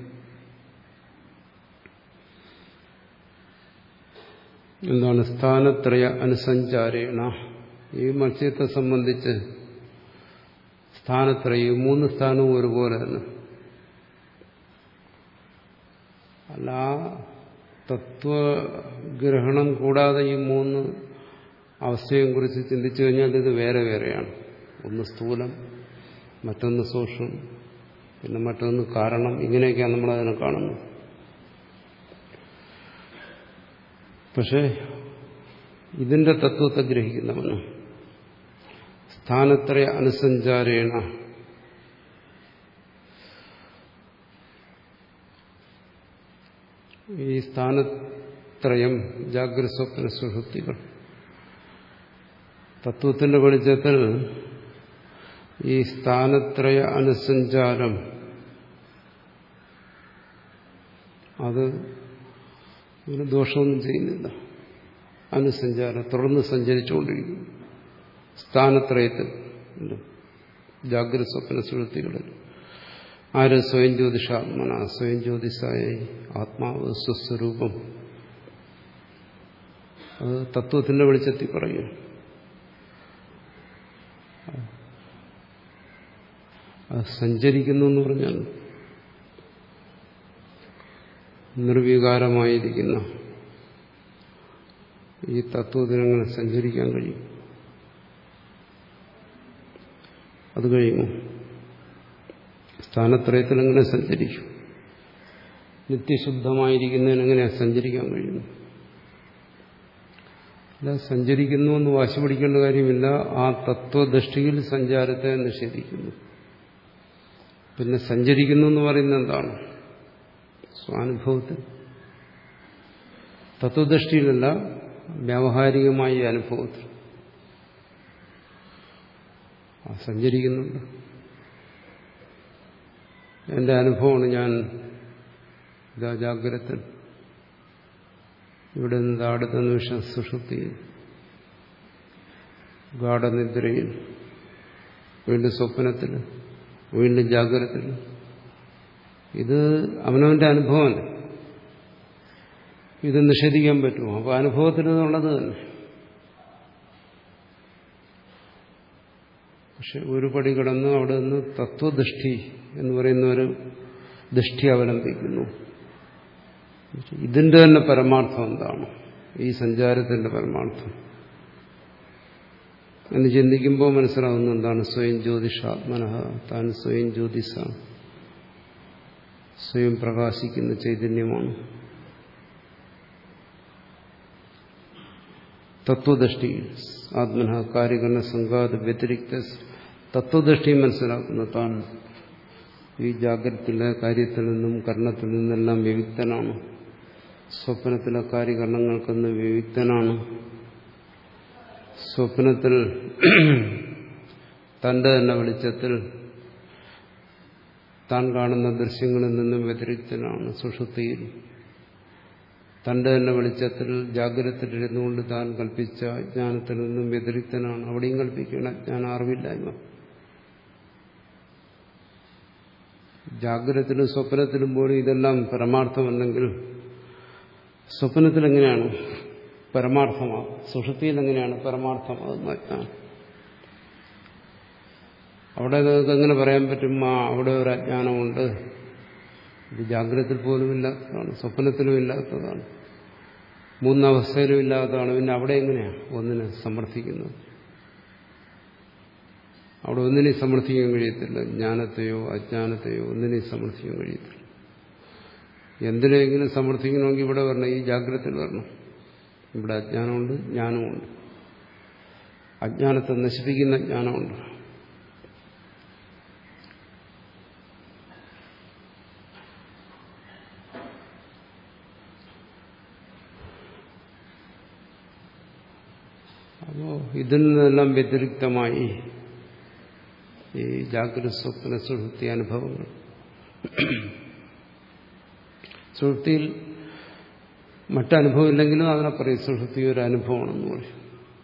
എന്താണ്? സ്ഥാനത്രയ അനുസഞ്ചാരേണ. ഈ മത്സ്യത്തെ സംബന്ധിച്ച് സ്ഥാനത്രയും മൂന്ന് സ്ഥാനവും ഒരുപോലെ തന്നെ. അല്ല, തത്വഗ്രഹണം കൂടാതെ ഈ മൂന്ന് അവസ്ഥയെ കുറിച്ച് ചിന്തിച്ചു കഴിഞ്ഞാൽ ഇത് വേറെ വേറെയാണ്. ഒന്ന് സ്ഥൂലം, മറ്റൊന്ന് സൂക്ഷ്മം, പിന്നെ മറ്റൊന്ന് കാരണം. ഇങ്ങനെയൊക്കെയാണ് നമ്മളതിനെ കാണുന്നത്. പക്ഷെ ഇതിന്റെ തത്വത്തെ ഗ്രഹിക്കുന്നവന് സ്ഥാനത്രയ അനുസഞ്ചാരേണ ഈ സ്ഥാനത്രയം ജാഗ്രത സ്വപ്ന സുഷുപ്തികൾ തത്വത്തിന്റെ വെളിച്ചത്തിൽ ഈ സ്ഥാനത്രയ അനുസഞ്ചാരം അത് ഒരു ദോഷമൊന്നും ചെയ്യുന്നില്ല. അനുസഞ്ചാരം തുടർന്ന് സഞ്ചരിച്ചുകൊണ്ടിരിക്കും സ്ഥാനത്രയത്തിൽ, ജാഗ്രത സ്വപ്ന സുഷുപ്തികളിൽ. ആര്? സ്വയം ജ്യോതിഷാത്മന, സ്വയം ജ്യോതിഷായ ആത്മാവ് സ്വസ്വരൂപം. അത് തത്വത്തിന്റെ വെളിച്ചത്തിൽ പറയും. അത് സഞ്ചരിക്കുന്നു എന്ന് പറഞ്ഞാൽ നിർവികാരമായിരിക്കുന്ന ഈ തത്വത്തിനങ്ങനെ സഞ്ചരിക്കാൻ കഴിയും. അത് കഴിയുമോ? സ്ഥാനത്രയത്തിൽ എങ്ങനെ സഞ്ചരിക്കും? നിത്യശുദ്ധമായിരിക്കുന്നതിനെങ്ങനെ സഞ്ചരിക്കാൻ കഴിയുന്നു? അല്ല, സഞ്ചരിക്കുന്നു എന്ന് വാശി പിടിക്കേണ്ട കാര്യമില്ല. ആ തത്വദൃഷ്ടിയിൽ സഞ്ചാരത്തെ നിഷേധിക്കുന്നു. പിന്നെ സഞ്ചരിക്കുന്നു എന്ന് പറയുന്നത് എന്താണ്? സ്വാനുഭവത്തിൽ, തത്വദൃഷ്ടിയിലല്ല, വ്യാവഹാരികമായ അനുഭവത്തിൽ ആ സഞ്ചരിക്കുന്നുണ്ട്. എന്റെ അനുഭവമാണ്. ഞാൻ ഇതാ ജാഗ്രതത്തിൽ, ഇവിടെ നിന്ന് അടുത്ത നിമിഷം സുഷുപ്തിയിൽ, ഗാഠനിദ്രയിൽ, വീണ്ടും സ്വപ്നത്തിൽ, വീണ്ടും ജാഗ്രതത്തിൽ. ഇത് അവനവന്റെ അനുഭവമല്ല. ഇത് നിഷേധിക്കാൻ പറ്റുമോ? അപ്പോൾ അനുഭവത്തിൽ നിന്നുള്ളത് തന്നെ. പക്ഷെ ഒരു പടി കടന്ന് അവിടെ നിന്ന് തത്വദൃഷ്ടി എന്ന് പറയുന്ന ഒരു ദൃഷ്ടി അവലംബിക്കുന്നു. ഇതിന്റെ തന്നെ പരമാർത്ഥം എന്താണ്, ഈ സഞ്ചാരത്തിന്റെ പരമാർത്ഥം എന്ന് ചിന്തിക്കുമ്പോൾ മനസ്സിലാവുന്ന എന്താണ്? സ്വയം ജ്യോതിഷാത്മനഃ, താൻ സ്വയം ജ്യോതിസാണ്, സ്വയം പ്രകാശിക്കുന്ന ചൈതന്യമാണ്. തത്വദൃഷ്ടി ആത്മന കാര്യകരണ സംഘാത വ്യതിരിക്ത തത്വദൃഷ്ടി മനസ്സിലാക്കുന്ന താൻ ഈ ജാഗ്രതയിലെ കാര്യത്തിൽ നിന്നും കർണത്തിൽ നിന്നെല്ലാം വിവിക്തനാണ്, സ്വപ്നത്തിലെ കാര്യകരണങ്ങൾക്കൊന്ന് വിവിക്തനാണ്. സ്വപ്നത്തിൽ തന്റെ തന്നെ വെളിച്ചത്തിൽ താൻ കാണുന്ന ദൃശ്യങ്ങളിൽ നിന്നും വ്യതിരിക്തനാണ്. സുഷുപ്തിയിൽ തന്റെ തന്നെ വെളിച്ചത്തിൽ ജാഗ്രതയിലിരുന്നുകൊണ്ട് താൻ കൽപ്പിച്ച അജ്ഞാനത്തിൽ നിന്നും വ്യതിരിക്തനാണ്. അവിടെയും കൽപ്പിക്കണം അജ്ഞാനം, അറിവില്ലായ്മ. ജാഗ്രതത്തിലും സ്വപ്നത്തിലും പോലും ഇതെല്ലാം പരമാർത്ഥമല്ലെങ്കിൽ സ്വപ്നത്തിൽ എങ്ങനെയാണ് പരമാർത്ഥമാകും? സുഷുപ്തിയിൽ എങ്ങനെയാണ് പരമാർത്ഥമാകുന്ന അജ്ഞാനം? അവിടെ നിങ്ങൾക്ക് എങ്ങനെ പറയാൻ പറ്റും ആ അവിടെ ഒരു അജ്ഞാനമുണ്ട്, ഇത് ജാഗ്രതത്തിൽ പോലും ഇല്ലാത്തതാണ്, സ്വപ്നത്തിലും ഇല്ലാത്തതാണ്, മൂന്നവസ്ഥയിലും ഇല്ലാത്തതാണ്. പിന്നെ അവിടെ എങ്ങനെയാണ് ഒന്നിനെ സമർത്ഥിക്കുന്നത്? അവിടെ ഒന്നിനെയും സമർത്ഥിക്കാൻ കഴിയത്തില്ല. ജ്ഞാനത്തെയോ അജ്ഞാനത്തെയോ ഒന്നിനെയും സമർത്ഥിക്കാൻ കഴിയത്തില്ല. എന്തിനെങ്കിലും സമർത്ഥിക്കണമെങ്കിൽ ഇവിടെ വരണം, ഈ ജാഗ്രതയിൽ വരണം. ഇവിടെ അജ്ഞാനമുണ്ട്, ജ്ഞാനമുണ്ട്. അജ്ഞാനത്തെ നശിപ്പിക്കുന്ന ജ്ഞാനമുണ്ട്. അപ്പോ ഇതിൽ നിന്നെല്ലാം വ്യതിരിക്തമായി ഈ ജാഗ്രത സ്വപ്ന സുഷുപ്തി അനുഭവങ്ങൾ, സുഷുപ്തിയിൽ മറ്റനുഭവം ഇല്ലെങ്കിലും അതിനെ പറയും സുഷുപ്തി ഒരു അനുഭവമാണെന്ന് പറയും.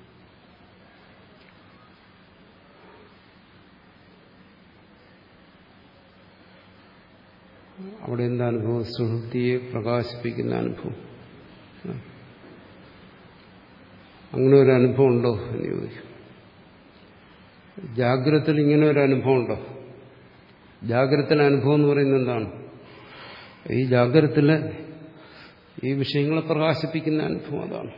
അവിടെ എന്താ അനുഭവം? സുഷുപ്തിയെ പ്രകാശിപ്പിക്കുന്ന അനുഭവം. അങ്ങനെ ഒരു അനുഭവം ഉണ്ടോ എന്ന് ചോദിക്കും. ജാഗ്രതത്തിൽ ഇങ്ങനെ ഒരു അനുഭവം ഉണ്ടോ? ജാഗ്രതത്തിലെ അനുഭവം എന്ന് പറയുന്നത് എന്താണ്? ഈ ജാഗ്രതത്തിലെ ഈ വിഷയങ്ങളെ പ്രകാശിപ്പിക്കുന്ന അനുഭവം. അതാണ്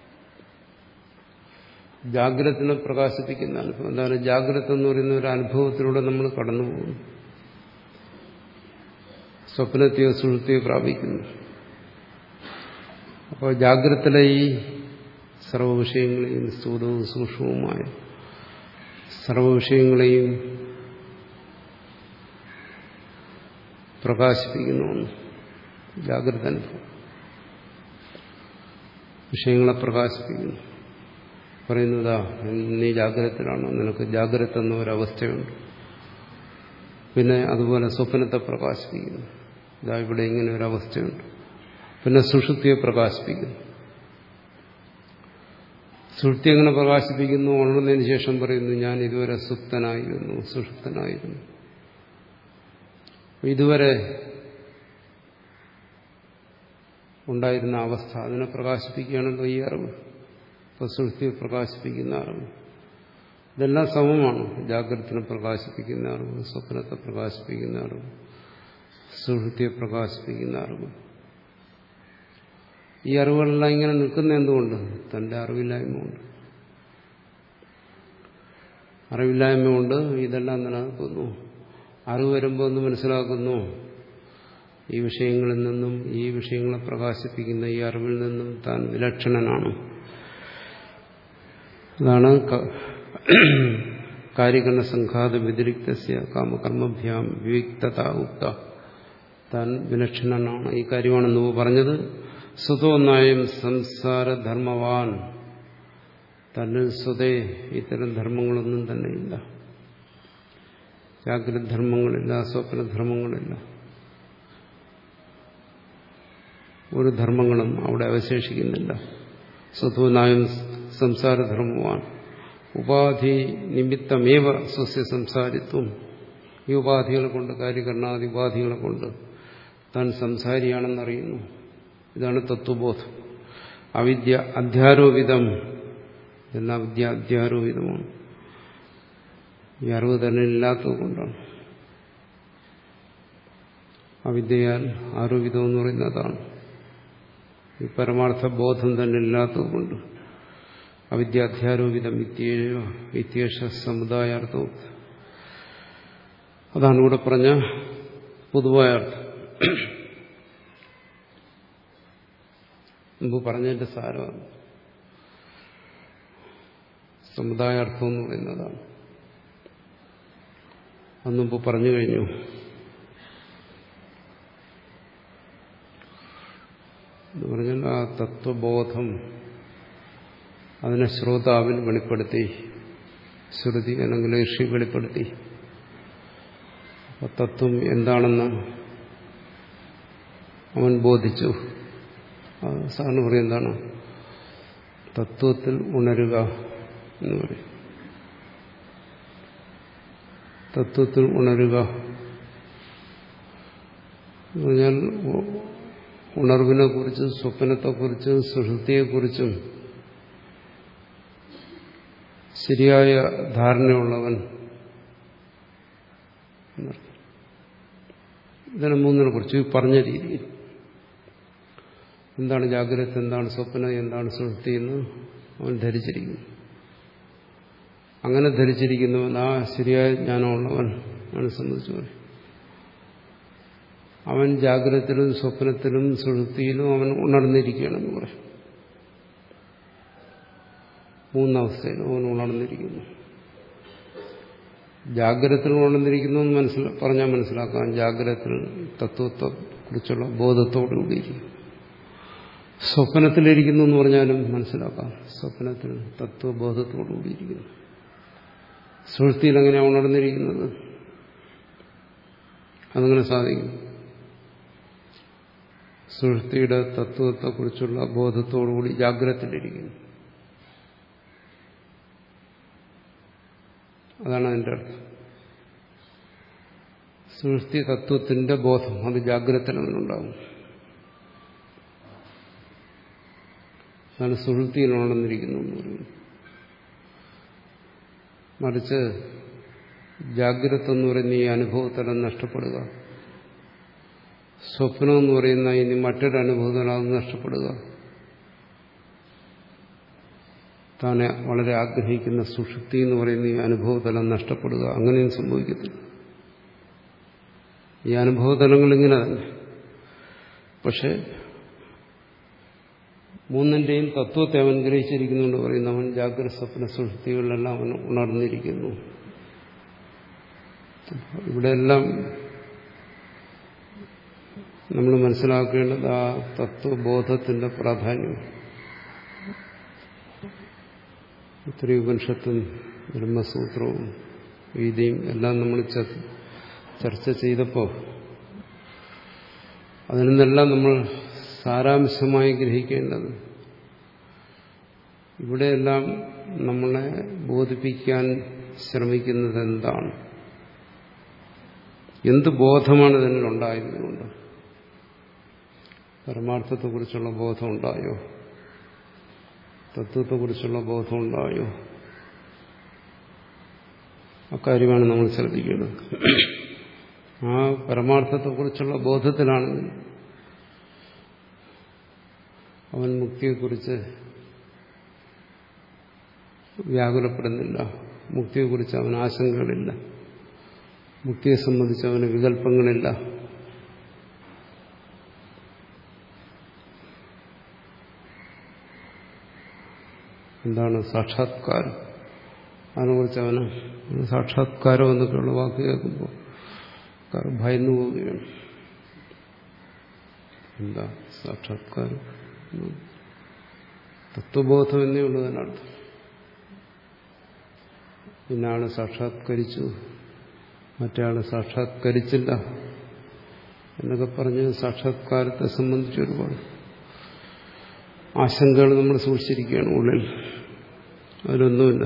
ജാഗ്രതത്തിനെ പ്രകാശിപ്പിക്കുന്ന അനുഭവം. എന്താണ് ജാഗ്രത എന്ന് പറയുന്ന ഒരു അനുഭവത്തിലൂടെ നമ്മൾ കടന്നു പോകുന്നു, സ്വപ്നത്തെയോ സുഷുപ്തിയോ പ്രാപിക്കുന്നു. അപ്പോൾ ജാഗ്രതത്തിലെ ഈ സർവ്വ വിഷയങ്ങളെയും സ്ഥൂലവും സൂക്ഷ്മവുമായ സർവ്വ വിഷയങ്ങളെയും പ്രകാശിപ്പിക്കുന്നു ജാഗ്രത അനുഭവം. വിഷയങ്ങളെ പ്രകാശിപ്പിക്കുന്നു. പറയുന്നതാ നീ ജാഗ്രതത്തിലാണോ, നിനക്ക് ജാഗ്രത എന്ന ഒരവസ്ഥയുണ്ട്. പിന്നെ അതുപോലെ സ്വപ്നത്തെ പ്രകാശിപ്പിക്കുന്നു, ഇതാ ഇവിടെ ഇങ്ങനെ ഒരവസ്ഥയുണ്ട്. പിന്നെ സുഷുപ്തിയെ പ്രകാശിപ്പിക്കുന്നു. സുഷുപ്തി എങ്ങനെ പ്രകാശിപ്പിക്കുന്നു? ഉണർന്നതിന് ശേഷം പറയുന്നു ഞാൻ ഇതുവരെ സുപ്തനായിരുന്നു, സുഷുപ്തനായിരുന്നു. ഇതുവരെ ഉണ്ടായിരുന്ന അവസ്ഥ അതിനെ പ്രകാശിപ്പിക്കുകയാണല്ലോ ഈ അറിവ്. ഇപ്പോൾ സുഷുപ്തിയെ പ്രകാശിപ്പിക്കുന്ന അറിവ്. ഇതെല്ലാം സമമാണ്. ജാഗ്രതത്തിനെ പ്രകാശിപ്പിക്കുന്ന അറിവ്, സ്വപ്നത്തെ പ്രകാശിപ്പിക്കുന്ന അറിവ്, സുഷുപ്തിയെ പ്രകാശിപ്പിക്കുന്ന അറിവ്. ഈ അറിവുകളെല്ലാം ഇങ്ങനെ നിൽക്കുന്ന എന്തുകൊണ്ട്? തന്റെ അറിവില്ലായ്മ കൊണ്ട്. അറിവില്ലായ്മ കൊണ്ട് ഇതെല്ലാം നിലനിൽക്കുന്നു. അറിവ് വരുമ്പോൾ ഒന്ന് മനസ്സിലാക്കുന്നു, ഈ വിഷയങ്ങളിൽ നിന്നും ഈ വിഷയങ്ങളെ പ്രകാശിപ്പിക്കുന്ന ഈ അറിവിൽ നിന്നും താൻ വിലക്ഷണനാണ്. അതാണ് കാര്യകരണ സംഘാത വ്യതിരിക്തസ്യ കാമകർമ്മഭ്യാം വിവിക്തത ഉക്ത. താൻ വിലക്ഷണനാണ്. ഈ കാര്യമാണെന്ന് പറഞ്ഞത്. സ്വതോന്നായും സംസാരധർമ്മവാൻ, തന്നിൽ സ്വതേ ഇത്തരം ധർമ്മങ്ങളൊന്നും തന്നെയില്ല. ജാഗ്രതധർമ്മങ്ങളില്ല, സ്വപ്നധർമ്മങ്ങളില്ല. ഒരു ധർമ്മങ്ങളും അവിടെ അവശേഷിക്കുന്നില്ല. സ്വതോന്നായും സംസാരധർമ്മവാൻ ഉപാധി നിമിത്തമേവ സ്വസ്യ സംസാരിത്വം. ഈ ഉപാധികളെ കൊണ്ട്, കാര്യകരണാദി ഉപാധികളെ കൊണ്ട് താൻ സംസാരിയാണെന്നറിയുന്നു. ഇതാണ് തത്വബോധം. അവിദ്യ അധ്യാരോപിതം. എല്ലാം വിദ്യ അധ്യാരോപിതമാണ്. ഈ അറിവ് തന്നെ ഇല്ലാത്തത് കൊണ്ടാണ്. അവിദ്യയാൽ ആരോപിതം എന്ന് പറയുന്നത് അതാണ്. ഈ പരമാർത്ഥ ബോധം തന്നെ ഇല്ലാത്തത് കൊണ്ട് അവിദ്യാധ്യാരോപിതം വിത്യേഷ സമുദായാർത്ഥവും. അതാണ് ഇവിടെ പറഞ്ഞ പൊതുവായ അർത്ഥം. മുമ്പ് പറഞ്ഞതിന്റെ സാരമാണ്. സമുദായാർത്ഥം എന്ന് പറയുന്നതാണ്. അത് മുമ്പ് പറഞ്ഞു കഴിഞ്ഞു. എന്ന് പറഞ്ഞാൽ ആ തത്വബോധം അതിനെ ശ്രോതാവിൽ വെളിപ്പെടുത്തി, ശ്രുതി അല്ലെങ്കിൽ ഋഷി വെളിപ്പെടുത്തി. തത്വം എന്താണെന്ന് അവൻ ബോധിച്ചു. സാറിന് പറയും എന്താണ് തത്വത്തിൽ ഉണരുക എന്ന് പറയും. തത്വത്തിൽ ഉണരുക എന്ന് പറഞ്ഞാൽ ഉണർവിനെ കുറിച്ചും സ്വപ്നത്തെക്കുറിച്ചും സുഷുപ്തിയെക്കുറിച്ചും ശരിയായ ധാരണയുള്ളവൻ. ഇതിനെ മൂന്നിനെ കുറിച്ച് പറഞ്ഞ രീതിയിൽ എന്താണ് ജാഗ്രത, എന്താണ് സ്വപ്നം, എന്താണ് സുഷുപ്തി എന്ന് അവൻ ധരിച്ചിരിക്കുന്നു. അങ്ങനെ ധരിച്ചിരിക്കുന്നവൻ, ആ ശരിയായ ജ്ഞാനമുള്ളവൻ അവനെ സംബന്ധിച്ച് പറയും. അവൻ ജാഗ്രതത്തിലും സ്വപ്നത്തിലും സുഷുപ്തിയിലും അവൻ ഉണർന്നിരിക്കുകയാണെന്ന് പറയും. മൂന്നവസ്ഥയിലും അവൻ ഉണർന്നിരിക്കുന്നു. ജാഗ്രതത്തിൽ ഉണർന്നിരിക്കുന്നു എന്ന് മനസ്സില പറഞ്ഞാൽ മനസ്സിലാക്കാം. ജാഗ്രതത്തിൽ തത്വത്തെ കുറിച്ചുള്ള ബോധത്തോടുകൂടിയിരിക്കും. സ്വപ്നത്തിലിരിക്കുന്നു എന്ന് പറഞ്ഞാലും മനസ്സിലാക്കാം. സ്വപ്നത്തിൽ തത്വബോധത്തോടുകൂടിയിരിക്കുന്നു. സുഷുപ്തിയിൽ എങ്ങനെയാണ് ഉണർന്നിരിക്കുന്നത്? അതങ്ങനെ സാധിക്കും. സുഷുപ്തിയുടെ തത്വത്തെക്കുറിച്ചുള്ള ബോധത്തോടുകൂടി ജാഗ്രതത്തിലിരിക്കുന്നു. അതാണ് അതിൻ്റെ അർത്ഥം. സുഷുപ്തി തത്വത്തിന്റെ ബോധം അത് ജാഗ്രതത്തിലുണ്ടാകും. അതാണ് സുഷുപ്തിയിൽ ഉണർന്നിരിക്കുന്നു എന്ന് പറയുന്നത്. മറിച്ച് ജാഗ്രത എന്ന് പറയുന്ന ഈ അനുഭവത്തലം നഷ്ടപ്പെടുക, സ്വപ്നം എന്ന് പറയുന്ന ഇനി മറ്റൊരു അനുഭവത്തലം അത് നഷ്ടപ്പെടുക, താനെ വളരെ ആഗ്രഹിക്കുന്ന സുഷുപ്തി എന്ന് പറയുന്ന ഈ അനുഭവതലം നഷ്ടപ്പെടുക, അങ്ങനെയും സംഭവിക്കത്തില്ല. ഈ അനുഭവതലങ്ങൾ ഇങ്ങനെ തന്നെ. പക്ഷെ മൂന്നിന്റെയും തത്വത്തെ അവൻ ഗ്രഹിച്ചിരിക്കുന്നുണ്ട് പറയുന്നു. അവൻ ജാഗ്രത സ്വപ്ന സുഷുപ്തികളിലെല്ലാം അവൻ ഉണർന്നിരിക്കുന്നു. ഇവിടെയെല്ലാം നമ്മൾ മനസ്സിലാക്കേണ്ടത് ആ തത്വബോധത്തിന്റെ പ്രാധാന്യം. ഇത്രയും ഉപനിഷത്തും ബ്രഹ്മസൂത്രവും ഗീതയും എല്ലാം നമ്മൾ ചർച്ച ചെയ്തപ്പോൾ അതിൽ നിന്നെല്ലാം നമ്മൾ സാരാംശമായി ഗ്രഹിക്കേണ്ടത് ഇവിടെയെല്ലാം നമ്മളെ ബോധിപ്പിക്കാൻ ശ്രമിക്കുന്നത് എന്താണ്, എന്ത് ബോധമാണ് ഇതിനുണ്ടായതുകൊണ്ട്? പരമാർത്ഥത്തെക്കുറിച്ചുള്ള ബോധം ഉണ്ടായോ? തത്വത്തെക്കുറിച്ചുള്ള ബോധം ഉണ്ടായോ? അക്കാര്യമാണ് നമ്മൾ ശ്രദ്ധിക്കേണ്ടത്. ആ പരമാർത്ഥത്തെക്കുറിച്ചുള്ള ബോധത്തിലാണെങ്കിൽ അവൻ മുക്തിയെക്കുറിച്ച് വ്യാകുലപ്പെടുന്നില്ല, മുക്തിയെക്കുറിച്ച് അവന് ആശങ്കകളില്ല, മുക്തിയെ സംബന്ധിച്ച് അവന് വികല്പങ്ങളില്ല. എന്താണ് സാക്ഷാത്കാരം? അതിനെക്കുറിച്ച് അവന് സാക്ഷാത്കാരം എന്നൊക്കെയുള്ള വാക്ക് കേൾക്കുമ്പോൾ ഭയന്നു പോവുകയാണ്. എന്താ സാക്ഷാത്കാരം? തത്വബോധം എന്നേ ഉള്ളതിനർത്ഥം. ഇന്നാള് സാക്ഷാത്കരിച്ചു, മറ്റയാള് സാക്ഷാത്കരിച്ചില്ല എന്നൊക്കെ പറഞ്ഞ് സാക്ഷാത്കാരത്തെ സംബന്ധിച്ച് ഒരുപാട് ആശങ്കകൾ നമ്മൾ സൂക്ഷിച്ചിരിക്കുകയാണ് ഉള്ളിൽ. അതിലൊന്നുമില്ല.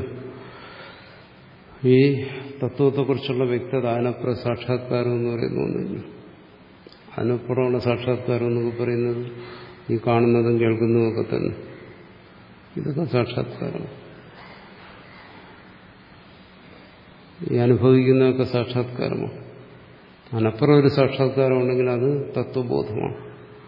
ഈ തത്വത്തെക്കുറിച്ചുള്ള വ്യക്തത, അതിനപ്പുറം സാക്ഷാത്കാരം എന്ന് പറയുന്ന ഒന്നുമില്ല. അതിനപ്പുറമുള്ള സാക്ഷാത്കാരം എന്നൊക്കെ പറയുന്നത് ഈ കാണുന്നതും കേൾക്കുന്നതുമൊക്കെ തന്നെ. ഇതൊക്കെ സാക്ഷാത്കാരം. ഈ അനുഭവിക്കുന്നതൊക്കെ സാക്ഷാത്കാരമാണ്. അതിനപ്പുറം ഒരു സാക്ഷാത്കാരം ഉണ്ടെങ്കിൽ അത് തത്വബോധമാണ്.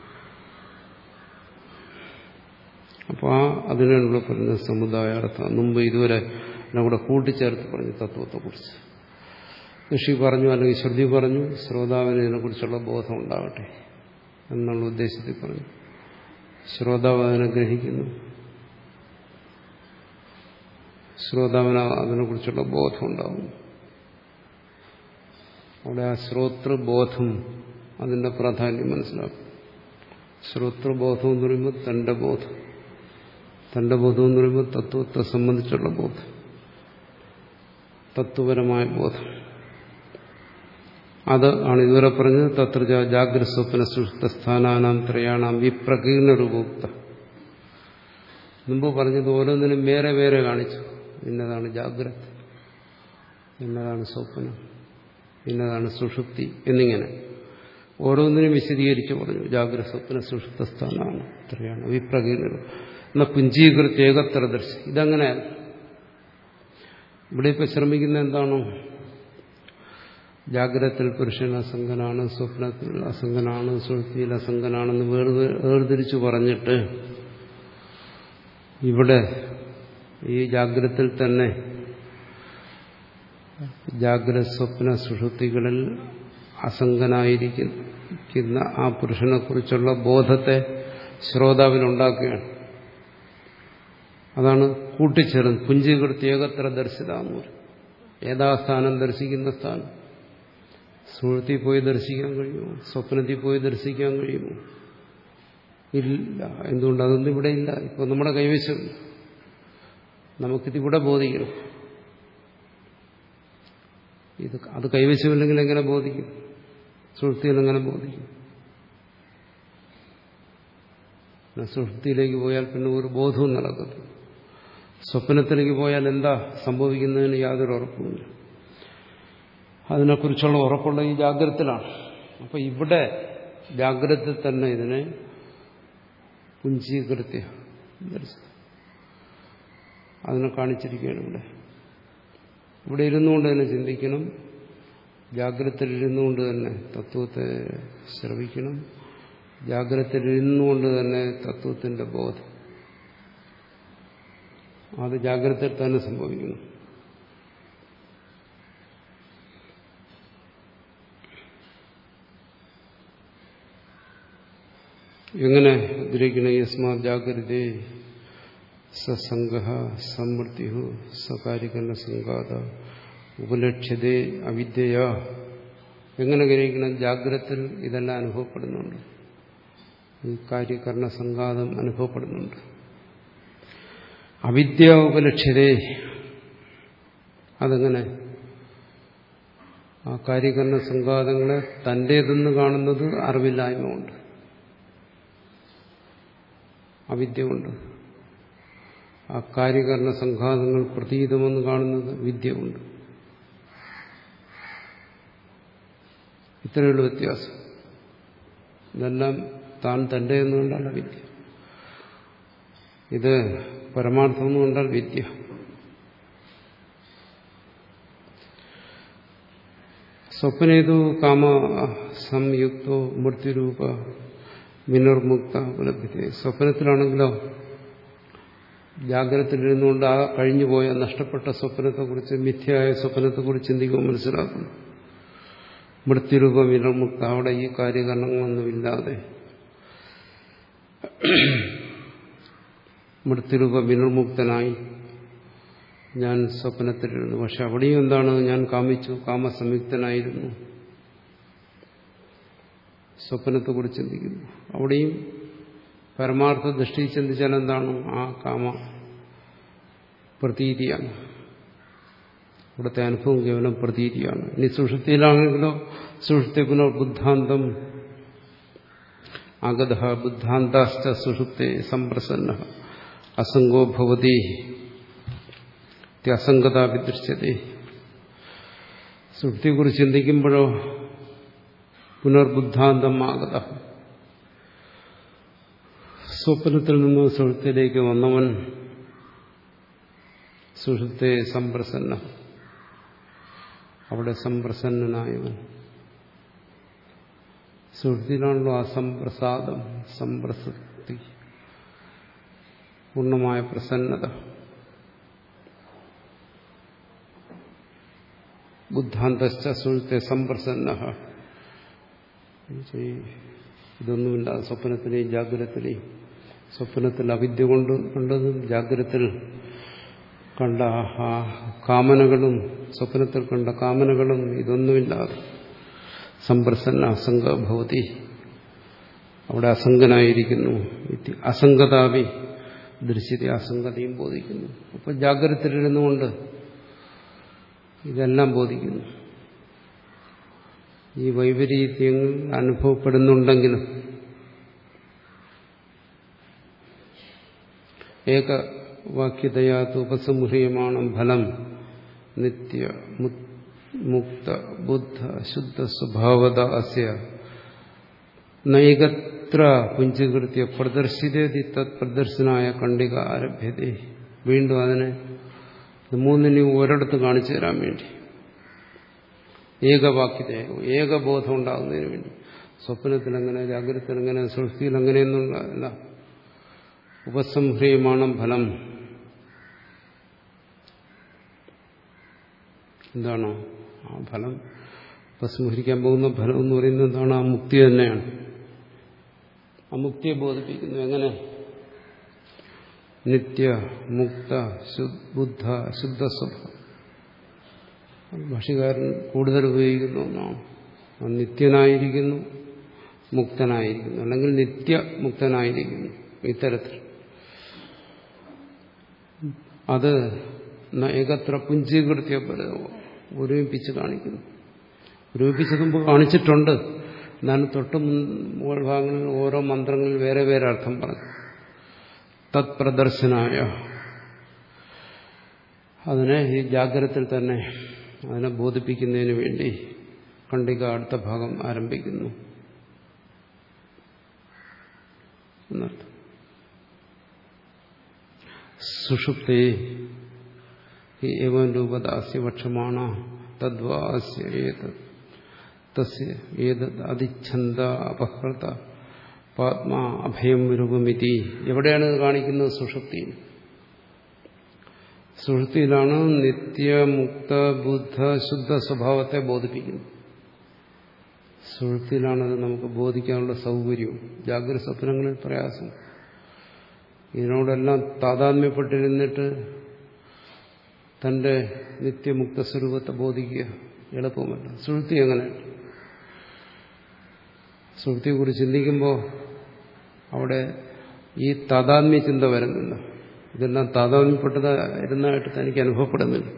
അപ്പോൾ ആ അതിനുള്ള പറഞ്ഞ സമുദായാർത്ഥം മുമ്പ് ഇതുവരെ എന്നെ കൂടെ കൂട്ടിച്ചേർത്ത് പറഞ്ഞു തത്വത്തെക്കുറിച്ച്. ഋഷി പറഞ്ഞു അല്ലെങ്കിൽ ശ്രുതി പറഞ്ഞു ശ്രോതാവിന് ഇതിനെക്കുറിച്ചുള്ള ബോധം ഉണ്ടാകട്ടെ എന്നുള്ള ഉദ്ദേശത്തിൽ പറഞ്ഞു. ശ്രോതാവ് അതിനെ ഗ്രഹിക്കുന്നു, ശ്രോതാവിന് അതിനെക്കുറിച്ചുള്ള ബോധം ഉണ്ടാകുന്നു. അവിടെ ആ ശ്രോതൃബോധം അതിന്റെ പ്രാധാന്യം മനസ്സിലാക്കും. ശ്രോതൃബോധം എന്ന് പറയുമ്പോൾ തന്റെ ബോധം, തന്റെ ബോധം എന്ന് പറയുമ്പോൾ തത്വത്തെ സംബന്ധിച്ചുള്ള ബോധം, തത്വപരമായ ബോധം. അത് ആണ് ഇതുവരെ പറഞ്ഞത്. തത്ര ജാഗ്രത സ്വപ്ന സുഷുപ്ത സ്ഥാനാനാം ത്രയാണാം വിപ്രകീർണ രൂപോക്ത. മുമ്പ് പറഞ്ഞത് ഓരോന്നിനും വേറെ വേറെ കാണിച്ചു. ഇന്നതാണ് ജാഗ്രത, ഇന്നതാണ് സ്വപ്നം, ഇന്നതാണ് സുഷുപ്തി എന്നിങ്ങനെ ഓരോന്നിനും വിശദീകരിച്ച് പറഞ്ഞു. ജാഗ്രത സ്വപ്ന സുഷുപ്ത സ്ഥാനമാണ് ത്രയാണ് വിപ്രകീർണ എന്ന പുഞ്ചീകൃത്യ ഏകത്ര ദർശി. ഇതങ്ങനെയല്ല. ഇവിടെ ഇപ്പൊ ശ്രമിക്കുന്ന എന്താണോ, ജാഗ്രതത്തിൽ പുരുഷൻ അസംഗനാണ്, സ്വപ്നത്തിൽ അസംഗനാണ്, സുഷുപ്തിയിൽ അസംഗനാണെന്ന് വേർതിരിച്ചു പറഞ്ഞിട്ട് ഇവിടെ ഈ ജാഗ്രതത്തിൽ തന്നെ ജാഗ്രത സ്വപ്ന സുഷുപ്തികളിൽ അസംഗനായിരിക്കുന്ന ആ പുരുഷനെ കുറിച്ചുള്ള ബോധത്തെ ശ്രോതാവിനുണ്ടാക്കുകയാണ്. അതാണ് കൂട്ടിച്ചേർന്ന് പുഞ്ചീകൃത്യ ഏകത്ര ദർശിത എന്ന് പറയും. ഏതാ സ്ഥാനം ദർശിക്കുന്ന സ്ഥാനം. സുഷുപ്തിയിൽ പോയി ദർശിക്കാൻ കഴിയുമോ? സ്വപ്നത്തിൽ പോയി ദർശിക്കാൻ കഴിയുമോ? ഇല്ല. എന്തുകൊണ്ട്? അതൊന്നും ഇവിടെ ഇല്ല. ഇപ്പോൾ നമ്മുടെ കൈവശം നമുക്കിതിവിടെ ബോധിക്കണം. ഇത് അത് കൈവശമില്ലെങ്കിൽ എങ്ങനെ ബോധിക്കും? സുഷുപ്തിയിൽ എങ്ങനെ ബോധിക്കും? സുഷുപ്തിയിലേക്ക് പോയാൽ പിന്നെ ഒരു ബോധവും നടക്കത്തില്ല. സ്വപ്നത്തിലേക്ക് പോയാൽ എന്താ സംഭവിക്കുന്നതിന് യാതൊരു ഉറപ്പുമില്ല. അതിനെക്കുറിച്ചുള്ള ഉറപ്പുള്ള ഈ ജാഗ്രതത്തിലാണ്. അപ്പൊ ഇവിടെ ജാഗ്രതത്തിൽ തന്നെ ഇതിനെ പുഞ്ചീകൃത്യ അതിനെ കാണിച്ചിരിക്കുകയാണ്. ഇവിടെ ഇവിടെ ഇരുന്നുകൊണ്ട് തന്നെ ചിന്തിക്കണം, ജാഗ്രതയിൽ ഇരുന്നുകൊണ്ട് തന്നെ തത്വത്തെ ശ്രവിക്കണം, ജാഗ്രതയിൽ ഇരുന്നുകൊണ്ട് തന്നെ തത്വത്തിന്റെ ബോധം അത് ജാഗ്രതയിൽ തന്നെ സംഭവിക്കുന്നു. എങ്ങനെ ഗ്രഹിക്കണം? യസ്മാ ജാഗ്രതേ സസംഗ സമൃത്യു സകാരികരണ സംഘാത ഉപലക്ഷ്യതേ അവിദ്യയ. എങ്ങനെ ഗ്രഹിക്കണം? ജാഗ്രതത്തിൽ ഇതെല്ലാം അനുഭവപ്പെടുന്നുണ്ട്. ഈ കാര്യകരണ സംഘാതം അനുഭവപ്പെടുന്നുണ്ട്. അവിദ്യ ഉപലക്ഷ്യതേ. അതെങ്ങനെ? ആ കാര്യകരണ സംഘാതങ്ങളെ തന്റേതെന്ന് കാണുന്നത് അറിവില്ലായ്മ കൊണ്ട്, അവിദ്യ കൊണ്ട്. ആ കാര്യകരണ സംഘാതങ്ങൾ പ്രതീതമെന്ന് കാണുന്നത് വിദ്യ കൊണ്ട്. ഇത്രയുള്ള വ്യത്യാസം. ഇതെല്ലാം താൻ തന്റെ എന്ന് കണ്ടാൽ വിദ്യ, ഇത് പരമാർത്ഥം എന്ന് കണ്ടാൽ വിദ്യ. സ്വപ്നേതു കാമ സംയുക്തോ മൃത്യുരൂപ വിനിർമുക്ത ഉപലബ്ധി. സ്വപ്നത്തിലാണെങ്കിലോ ജാഗ്രതയിലിരുന്നുകൊണ്ട് ആ കഴിഞ്ഞുപോയ നഷ്ടപ്പെട്ട സ്വപ്നത്തെക്കുറിച്ച്, മിഥ്യയായ സ്വപ്നത്തെക്കുറിച്ച് ചിന്തിക്കുമ്പോൾ മനസ്സിലാക്കുന്നു. മൃത്യുരൂപ വിനിർമുക്ത, അവിടെ ഈ കാര്യകരണങ്ങളൊന്നുമില്ലാതെ മൃത്യുരൂപ വിനിർമുക്തനായി ഞാൻ സ്വപ്നത്തിലിരുന്നു. പക്ഷെ അവിടെയും എന്താണ്? ഞാൻ കാമിച്ചു, കാമസംയുക്തനായിരുന്നു. സ്വപ്നത്തെക്കുറിച്ച് ചിന്തിക്കുന്നു. അവിടെയും പരമാർത്ഥ ദൃഷ്ടി ചിന്തിച്ചാൽ എന്താണ്? ആ കാമ പ്രതീതിയാണ്. ഇവിടുത്തെ അനുഭവം കേവലം പ്രതീതിയാണ്. ഇനി സുഷുപ്തിയിലാണെങ്കിലോ സുഷുപ്തി പുനർബുദ്ധാന്തം ആഗത ബുദ്ധാന്താശ്ച സുഷുപ്തേ സംപ്രസന്ന അസംഗോ ഭവതി അസംഗത വിദൃശ്യതേ. സുഷുപ്തിയെക്കുറിച്ച് ചിന്തിക്കുമ്പോഴോ പുനർബുദ്ധാന്തം ആഗത, സ്വപ്നത്തിൽ നിന്ന് സുഷുപ്തിയിലേക്ക് വന്നവൻ സുഷുപ്തേ സംപ്രസന്ന, അവിടെ സംപ്രസന്നനായവൻ. സുഷുപ്തിയിലാണല്ലോ അസംപ്രസാദം, സംപ്രസക്തി, പൂർണ്ണമായ പ്രസന്നത. ബുദ്ധാന്തശ്ച സുഷുപ്തേ സംപ്രസന്ന. ഇതൊന്നുമില്ല സ്വപ്നത്തിലെയും ജാഗ്രതത്തിലെയും. സ്വപ്നത്തിൽ അവിദ്യ കൊണ്ട് കണ്ടതും ജാഗ്രതത്തിൽ കണ്ട ആ കാമനകളും സ്വപ്നത്തിൽ കണ്ട കാമനകളും ഇതൊന്നുമില്ലാതെ സംപ്രസന്ന അസംഗഭവതി, അവിടെ അസംഗനായിരിക്കുന്നു. അസംഗതാവി ദൃശ്യത, അസംഗതയും ബോധിക്കുന്നു. അപ്പോൾ ജാഗ്രതയിലിരുന്നുകൊണ്ട് ഇതെല്ലാം ബോധിക്കുന്നു. ഈ വൈപരീത്യങ്ങൾ അനുഭവപ്പെടുന്നുണ്ടെങ്കിലും ഏകവാക്യതയാത് ഉപസംഹ്രിയമാണ് ഫലം നിത്യ മുക്ത ബുദ്ധ ശുദ്ധ സ്വഭാവത അസ്യ നൈകത്ര പുഞ്ചകൃത്യ പ്രദർശിതേതി തത് പ്രദർശനായ ഖണ്ഡിക ആരഭ്യത. വീണ്ടും അതിനെ മൂന്നിനെയും ഒരിടത്ത് കാണിച്ചു തരാൻ വേണ്ടി ഏകവാക്യത, ഏകബോധം ഉണ്ടാകുന്നതിന് വേണ്ടി. സ്വപ്നത്തിലെങ്ങനെ, ജാഗ്രതത്തിലെങ്ങനെ, സുഷുപ്തിയിലെങ്ങനെയെന്നുള്ള ഉപസംഹ്രിയമാണ് ഫലം. എന്താണോ ആ ഫലം? ഉപസംഹരിക്കാൻ പോകുന്ന ഫലം എന്ന് പറയുന്നത് എന്താണ്? ആ മുക്തി തന്നെയാണ്. ആ മുക്തിയെ ബോധിപ്പിക്കുന്നു. എങ്ങനെ? നിത്യ മുക്ത ബുദ്ധ ശുദ്ധ സ്വഭാവം. ഭാഷ്യകാരൻ കൂടുതൽ ഉപയോഗിക്കുന്ന ഒന്നാണ്. നിത്യനായിരിക്കുന്നു, മുക്തനായിരിക്കുന്നു, അല്ലെങ്കിൽ നിത്യമുക്തനായിരിക്കുന്നു. ഇത്തരത്തിൽ അത് ഏകത്ര പുഞ്ചീകൃത്യ ഒരുമിപ്പിച്ച് കാണിക്കുന്നു. ഒരുമിപ്പിച്ചത് മുമ്പ് കാണിച്ചിട്ടുണ്ട്. എന്നാലും തൊട്ട് മുകൾ ഭാഗങ്ങളിൽ ഓരോ മന്ത്രങ്ങളിൽ വേറെ വേറെ അർത്ഥം പറഞ്ഞു. തത് പ്രദർശനായ, അതിനെ ഈ ജാഗ്രതത്തിൽ തന്നെ അതിനെ ബോധിപ്പിക്കുന്നതിന് വേണ്ടി ഖണ്ഡിക അടുത്ത ഭാഗം ആരംഭിക്കുന്നു എന്നർത്ഥം. സുഷുപ്തേ ഹി ഏവം രൂപദാസ്യ വക്ഷമാണ് തദ്വാസ്യ ഏതത് തസ്യ ഏതത് അതിച്ഛന്ദ അപഹൃത പാത്മാ അഭയം രൂപമിതി. എവിടെയാണ് ഇത് കാണിക്കുന്നത്? സുഷുപ്തിയിൽ. സുഷുപ്തിയിലാണ് നിത്യമുക്ത ബുദ്ധ ശുദ്ധ സ്വഭാവത്തെ ബോധിപ്പിക്കുന്നത്. സുഷുപ്തിയിലാണത് നമുക്ക് ബോധിക്കാനുള്ള സൗകര്യവും. ജാഗ്രത സ്വപ്നങ്ങളിൽ പ്രയാസം. ഇതിനോടെല്ലാം താതാത്മ്യപ്പെട്ടിരുന്നിട്ട് തന്റെ നിത്യമുക്ത സ്വരൂപത്തെ ബോധിക്കുക എളുപ്പമല്ല. സുഷുപ്തി അങ്ങനെ. സുഷുപ്തിയെക്കുറിച്ച് ചിന്തിക്കുമ്പോൾ അവിടെ ഈ താതാത്മ്യ ചിന്ത വരുന്നില്ല. ഇതെല്ലാം താതാത്മ്യപ്പെട്ടതായിരുന്നതായിട്ട് തനിക്ക് അനുഭവപ്പെടുന്നില്ല.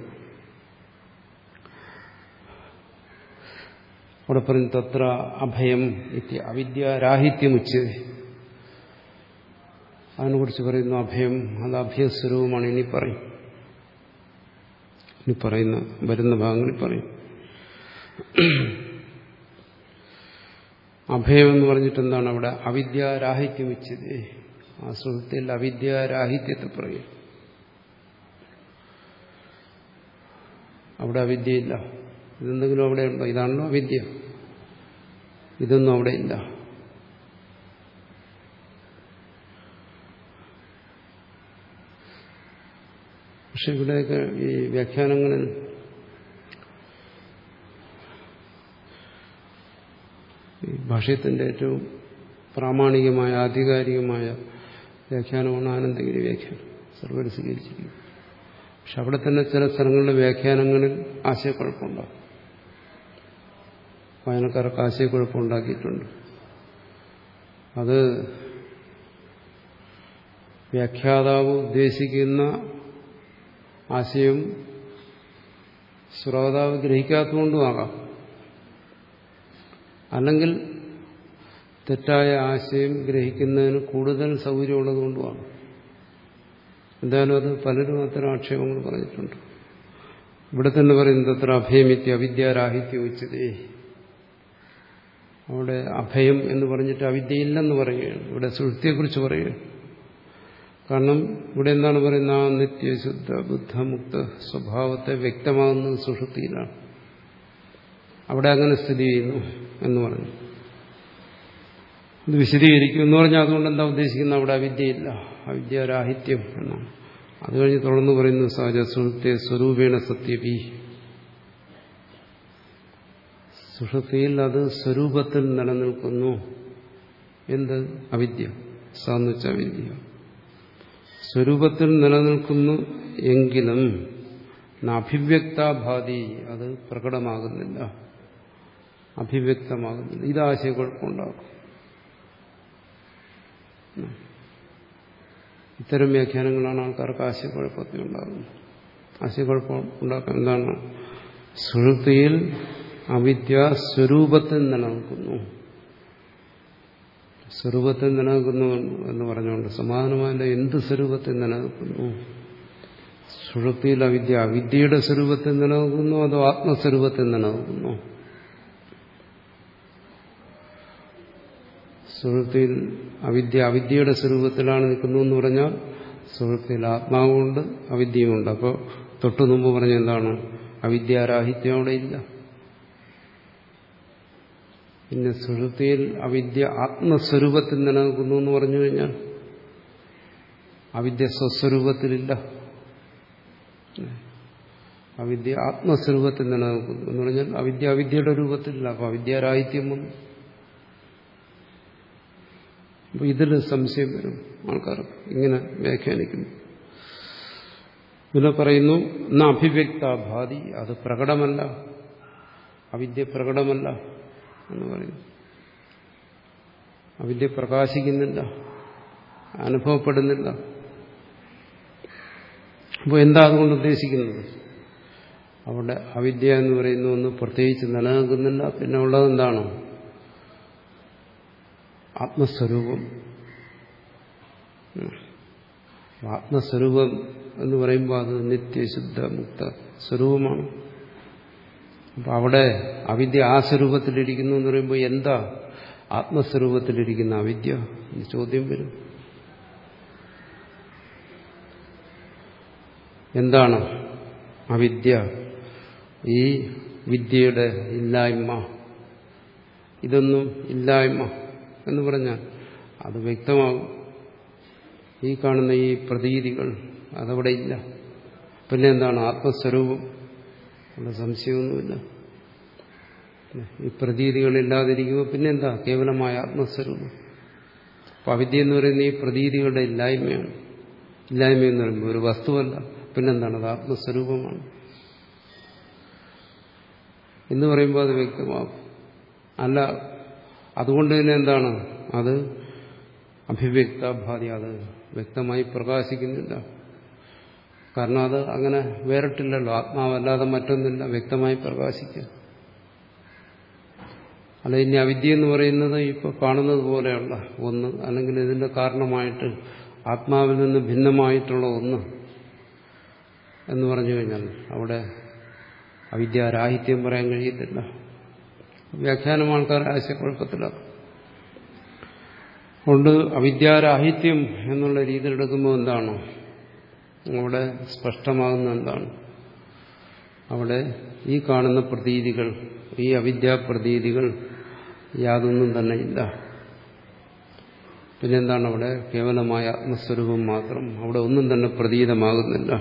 അവിടെ പറഞ്ഞു തത്ര അഭയം ഇതി അവിദ്യാരാഹിത്യം ഉച്ചതി. അതിനെക്കുറിച്ച് പറയുന്നു അഭയം. അത് അഭയസ്വരൂപമാണ്. ഇനി പറയും. ഇനി പറയുന്ന വരുന്ന ഭാഗങ്ങളിൽ പറയും. അഭയം എന്ന് പറഞ്ഞിട്ട് എന്താണ്? അവിടെ അവിദ്യാരാഹിത്യം ഉച്ചതി. ആ സുഹൃത്തിൽ അവിദ്യാരാഹിത്യത്തെ പറയും. അവിടെ അവിദ്യയില്ല. ഇതെന്തെങ്കിലും അവിടെ ഉണ്ടോ? ഇതാണല്ലോ അവിദ്യ. ഇതൊന്നും അവിടെ ഇല്ല. പക്ഷെ ഇവിടെയൊക്കെ ഈ വ്യാഖ്യാനങ്ങളിൽ ഭാഷ്യത്തിന്റെ ഏറ്റവും പ്രാമാണികമായ ആധികാരികമായ വ്യാഖ്യാനമാണ് ആനന്ദഗിരി വ്യാഖ്യാനം. സർവർ സ്വീകരിച്ചിരിക്കുന്നത്. പക്ഷെ അവിടെ തന്നെ ചില സ്ഥലങ്ങളിലെ വ്യാഖ്യാനങ്ങളിൽ ആശയക്കുഴപ്പമുണ്ടാകും. വായനക്കാർക്ക് ആശയക്കുഴപ്പമുണ്ടാക്കിയിട്ടുണ്ട്. അത് വ്യാഖ്യാതാവ് ഉദ്ദേശിക്കുന്ന ആശയം ശ്രോതാവ് ഗ്രഹിക്കാത്തതുകൊണ്ടുമാകാം. അല്ലെങ്കിൽ തെറ്റായ ആശയം ഗ്രഹിക്കുന്നതിന് കൂടുതൽ സൗകര്യമുള്ളതുകൊണ്ടുമാണ്. എന്തായാലും അത് പലരും അത്തരം ആക്ഷേപങ്ങൾ പറഞ്ഞിട്ടുണ്ട്. ഇവിടെ തന്നെ പറയുന്നത് അത്ര അഭയമിത്യ അവിദ്യാരാഹിത്യം ഉച്ചതേ. അവിടെ അഭയം എന്ന് പറഞ്ഞിട്ട് അവിദ്യയില്ലെന്ന് പറയുകയാണ്. ഇവിടെ സുഷുപ്തിയെക്കുറിച്ച് പറയുകയാണ്. കാരണം ഇവിടെ എന്താണ് പറയുന്നത്? ആ നിത്യശുദ്ധ ബുദ്ധമുക്ത സ്വഭാവത്തെ വ്യക്തമാകുന്നത് സുഷുപ്തിയിലാണ്. അവിടെ അങ്ങനെ സ്ഥിതി ചെയ്യുന്നു എന്ന് പറഞ്ഞു. ഇത് വിശദീകരിക്കും എന്ന് പറഞ്ഞാൽ അതുകൊണ്ട് എന്താ ഉദ്ദേശിക്കുന്നത്? അവിടെ അവിദ്യയില്ല, അവിദ്യാരാഹിത്യം എന്നാണ്. അത് കഴിഞ്ഞ് തുടർന്ന് പറയുന്നു സഹജ സുഷുപ്തേ സ്വരൂപേണ സത്യപി. സുഷുപ്തിയിൽ അത് സ്വരൂപത്തിൽ നിലനിൽക്കുന്നു. എന്ത്? അവിദ്യ. സാന്ന് വെച്ച അവിദ്യ സ്വരൂപത്തിൽ നിലനിൽക്കുന്നു എങ്കിലും അഭിവ്യക്താഭാതി, അത് പ്രകടമാകുന്നില്ല, അഭിവ്യക്തമാകുന്നില്ല. ഇത് ആശയക്കുഴപ്പമുണ്ടാകും. ഇത്തരം വ്യാഖ്യാനങ്ങളാണ് ആൾക്കാർക്ക് ആശയക്കുഴപ്പത്തിൽ ഉണ്ടാകുന്നത്. ആശയക്കുഴപ്പം ഉണ്ടാക്കാൻ എന്താണ്? സുഷുപ്തിയിൽ അവിദ്യ സ്വരൂപത്തിൽ നിലനിൽക്കുന്നു, സ്വരൂപത്തിൽ നിലനിൽക്കുന്നു എന്ന് പറഞ്ഞുകൊണ്ട് സമാധാനമായ എന്ത് സ്വരൂപത്തിൽ നിലനിൽക്കുന്നു? സുഷുപ്തിയിൽ അവിദ്യ അവിദ്യയുടെ സ്വരൂപത്തിൽ നിലനിൽക്കുന്നു, അതോ ആത്മസ്വരൂപത്തിൽ നിലനിൽക്കുന്നു? സുഷുപ്തിയിൽ അവിദ്യ അവിദ്യയുടെ സ്വരൂപത്തിലാണ് നിൽക്കുന്നത് എന്ന് പറഞ്ഞാൽ സുഷുപ്തിയിൽ ആത്മാവുമുണ്ട് അവിദ്യയുമുണ്ട്. അപ്പോൾ തൊട്ടു മുമ്പ് പറഞ്ഞ എന്താണ്? അവിദ്യാരാഹിത്യം അവിടെ ഇല്ല. പിന്നെ സുഷുപ്തിയിൽ അവിദ്യ ആത്മസ്വരൂപത്തിൽ നിലനിൽക്കുന്നു എന്ന് പറഞ്ഞു കഴിഞ്ഞാൽ അവിദ്യ സ്വസ്വരൂപത്തിലില്ല. അവിദ്യ ആത്മസ്വരൂപത്തിൽ നിലനിൽക്കുന്നു എന്ന് പറഞ്ഞാൽ അവിദ്യ അവിദ്യയുടെ രൂപത്തിലില്ല. അപ്പൊ അവിദ്യാരാഹിത്യം വന്നു. അപ്പൊ ഇതിൽ സംശയം വരും ആൾക്കാർ ഇങ്ങനെ വ്യാഖ്യാനിക്കുന്നു. പിന്നെ പറയുന്നു എന്നാ അഭിവ്യക്താഭാതി, അത് പ്രകടമല്ല, അവിദ്യ പ്രകടമല്ല എന്ന് പറയുന്നു. അവിദ്യ പ്രകാശിക്കുന്നില്ല, അനുഭവപ്പെടുന്നില്ല. അപ്പോൾ എന്താ അതുകൊണ്ട് ഉദ്ദേശിക്കുന്നത്? അവിടെ അവിദ്യ എന്ന് പറയുന്ന ഒന്ന് പ്രത്യേകിച്ച് നിലനിൽക്കുന്നില്ല. പിന്നെ ഉള്ളത് എന്താണ്? ആത്മസ്വരൂപം. ആത്മസ്വരൂപം എന്ന് പറയുമ്പോൾ അത് നിത്യശുദ്ധ മുക്ത സ്വരൂപമാണ്. അപ്പം അവിടെ അവിദ്യ ആ സ്വരൂപത്തിലിരിക്കുന്നു എന്ന് പറയുമ്പോൾ എന്താ ആത്മസ്വരൂപത്തിലിരിക്കുന്ന അവിദ്യ എന്ന് ചോദ്യം വരും. എന്താണ് അവിദ്യ? ഈ വിദ്യയുടെ ഇല്ലായ്മ, ഇതൊന്നും ഇല്ലായ്മ എന്ന് പറഞ്ഞാൽ അത് വ്യക്തമാകും. ഈ കാണുന്ന ഈ പ്രതീതികൾ അതവിടെ ഇല്ല. പിന്നെ എന്താണ് ആത്മസ്വരൂപം? അവിടെ സംശയമൊന്നുമില്ല. ഈ പ്രതീതികളില്ലാതിരിക്കുമ്പോൾ പിന്നെന്താ? കേവലമായ ആത്മസ്വരൂപം. അപ്പം അവിദ്യ എന്ന് പറയുന്ന ഈ പ്രതീതികളുടെ ഇല്ലായ്മയാണ്. ഇല്ലായ്മയെന്ന് പറയുമ്പോൾ ഒരു വസ്തുവല്ല, പിന്നെന്താണ്? അത് ആത്മസ്വരൂപമാണ് എന്ന് പറയുമ്പോൾ അത് വ്യക്തമാകും. അല്ല, അതുകൊണ്ട് തന്നെ എന്താണ്? അത് അഭിവ്യക്താഭാതി, അത് വ്യക്തമായി പ്രകാശിക്കുന്നില്ല. കാരണം അത് അങ്ങനെ വേറിട്ടില്ലല്ലോ. ആത്മാവല്ലാതെ മറ്റൊന്നില്ല വ്യക്തമായി പ്രകാശിക്കുക. അല്ല, ഇനി അവിദ്യ എന്ന് പറയുന്നത് ഇപ്പോൾ കാണുന്നത് പോലെയുള്ള ഒന്ന്, അല്ലെങ്കിൽ ഇതിന്റെ കാരണമായിട്ട് ആത്മാവിൽ നിന്ന് ഭിന്നമായിട്ടുള്ള ഒന്ന് എന്ന് പറഞ്ഞു കഴിഞ്ഞാൽ അവിടെ അവിദ്യാരാഹിത്യം പറയാൻ കഴിയത്തില്ല. വ്യാഖ്യാനം ആൾക്കാർ ആശയക്കുഴപ്പത്തിലാക്കും. അതുകൊണ്ട് അവിദ്യാരാഹിത്യം എന്നുള്ള രീതിയിലെടുക്കുമ്പോൾ എന്താണ് അവിടെ സ്പഷ്ടമാകുന്ന? എന്താണ് അവിടെ ഈ കാണുന്ന പ്രതീതികൾ, ഈ അവിദ്യാപ്രതീതികൾ യാതൊന്നും തന്നെ ഇല്ല. പിന്നെന്താണ് അവിടെ? കേവലമായ ആത്മസ്വരൂപം മാത്രം. അവിടെ ഒന്നും തന്നെ പ്രതീതമാകുന്നില്ല.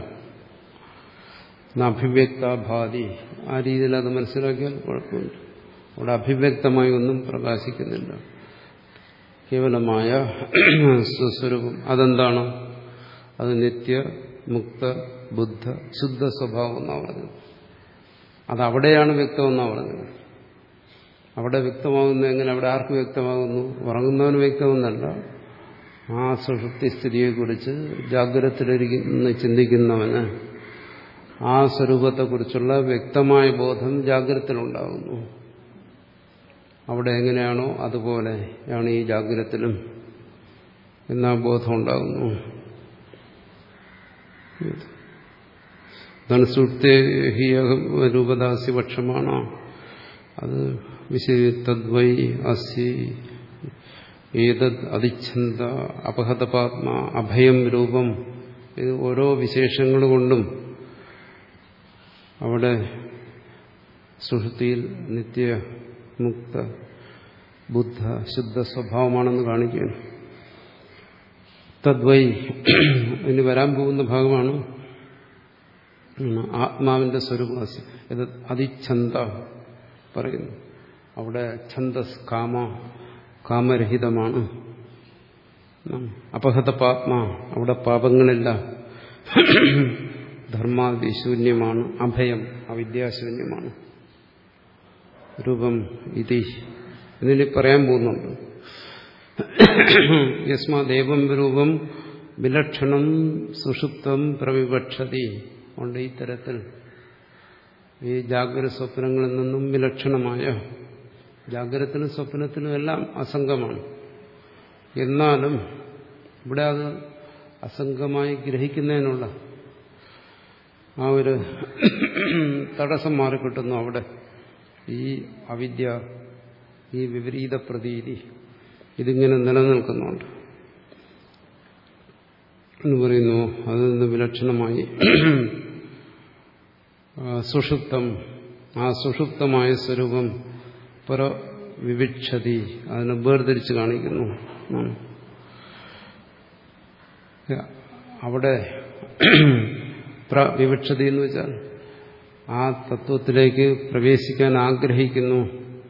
അഭിവ്യക്താഭാതി, ആ രീതിയിൽ അത് മനസ്സിലാക്കിയാൽ കുഴപ്പമില്ല. അവിടെ അഭിവ്യക്തമായി ഒന്നും പ്രകാശിക്കുന്നില്ല, കേവലമായ സ്വസ്വരൂപം. അതെന്താണ്? അത് നിത്യ മുക്ത ബുദ്ധ ശുദ്ധ സ്വഭാവം എന്നാണ് പറഞ്ഞത്. അതവിടെയാണ് വ്യക്തമെന്നാണ് പറഞ്ഞത്. അവിടെ വ്യക്തമാകുന്നു എങ്ങനെ? അവിടെ ആർക്ക് വ്യക്തമാകുന്നു? ഉറങ്ങുന്നവന് വ്യക്തമെന്നല്ല, ആ സുഷുപ്തി സ്ഥിതിയെക്കുറിച്ച് ജാഗ്രതയിലിരിക്കുന്ന ചിന്തിക്കുന്നവന് ആ സ്വരൂപത്തെക്കുറിച്ചുള്ള വ്യക്തമായ ബോധം ജാഗ്രതയിലുണ്ടാകുന്നു. അവിടെ എങ്ങനെയാണോ അതുപോലെയാണ് ഈ ജാഗ്രതയിലും എന്നാ ബോധം ഉണ്ടാകുന്നു. രൂപദാസ്യപക്ഷമാണ് അത്. വിശേഷദ്വൈ അസി ഏതദ് അതിച്ഛന്ത അപഹതപാത്മ അഭയം രൂപം. ഇത് ഓരോ വിശേഷങ്ങൾ കൊണ്ടും അവിടെ സുഷുപ്തിയിൽ നിത്യമുക്ത ബുദ്ധ ശുദ്ധ സ്വഭാവമാണെന്ന് കാണിക്കുകയാണ്. തദ്വൈ ഇനി വരാൻ പോകുന്ന ഭാഗമാണ് ആത്മാവിന്റെ സ്വരൂപം. ഇത് അതിച്ഛന്ത പറയുന്നു. അവിടെ ഛന്ദസ് കാമ കാമരഹിതമാണ്. അപഹത പാത്മ അവിടെ പാപങ്ങളില്ല. ധർമാദിശൂന്യമാണ്. അഭയം അവിദ്യാശൂന്യമാണ്. രൂപം ഇതി ഇതിന് പറയാൻ പോകുന്നുണ്ട്. യസ്മാദേവം രൂപം വിലക്ഷണം സുഷുപ്തം പ്രവിവക്ഷതി. അതുകൊണ്ട് ഈ തരത്തിൽ ഈ ജാഗ്രത സ്വപ്നങ്ങളിൽ നിന്നും വിലക്ഷണമായ, ജാഗ്രതത്തിലും സ്വപ്നത്തിലും എല്ലാം അസംഗമാണ്. എന്നാലും ഇവിടെ അത് അസംഗമായി ഗ്രഹിക്കുന്നതിനുള്ള ആ ഒരു തടസ്സം മാറിക്കിട്ടുന്നു. അവിടെ ഈ അവിദ്യ, ഈ വിപരീത പ്രതീതി ഇതിങ്ങനെ നിലനിൽക്കുന്നുണ്ട് എന്ന് പറയുന്നു. അതിൽ നിന്ന് വിലക്ഷണമായി സുഷുപ്തം, ആ സുഷുപ്തമായ സ്വരൂപം പുറവിവിക്ഷതി, അതിനെ വേർതിരിച്ച് കാണിക്കുന്നു. അവിടെ പ്രവിവക്ഷതി എന്ന് വെച്ചാൽ ആ തത്വത്തിലേക്ക് പ്രവേശിക്കാൻ ആഗ്രഹിക്കുന്നു.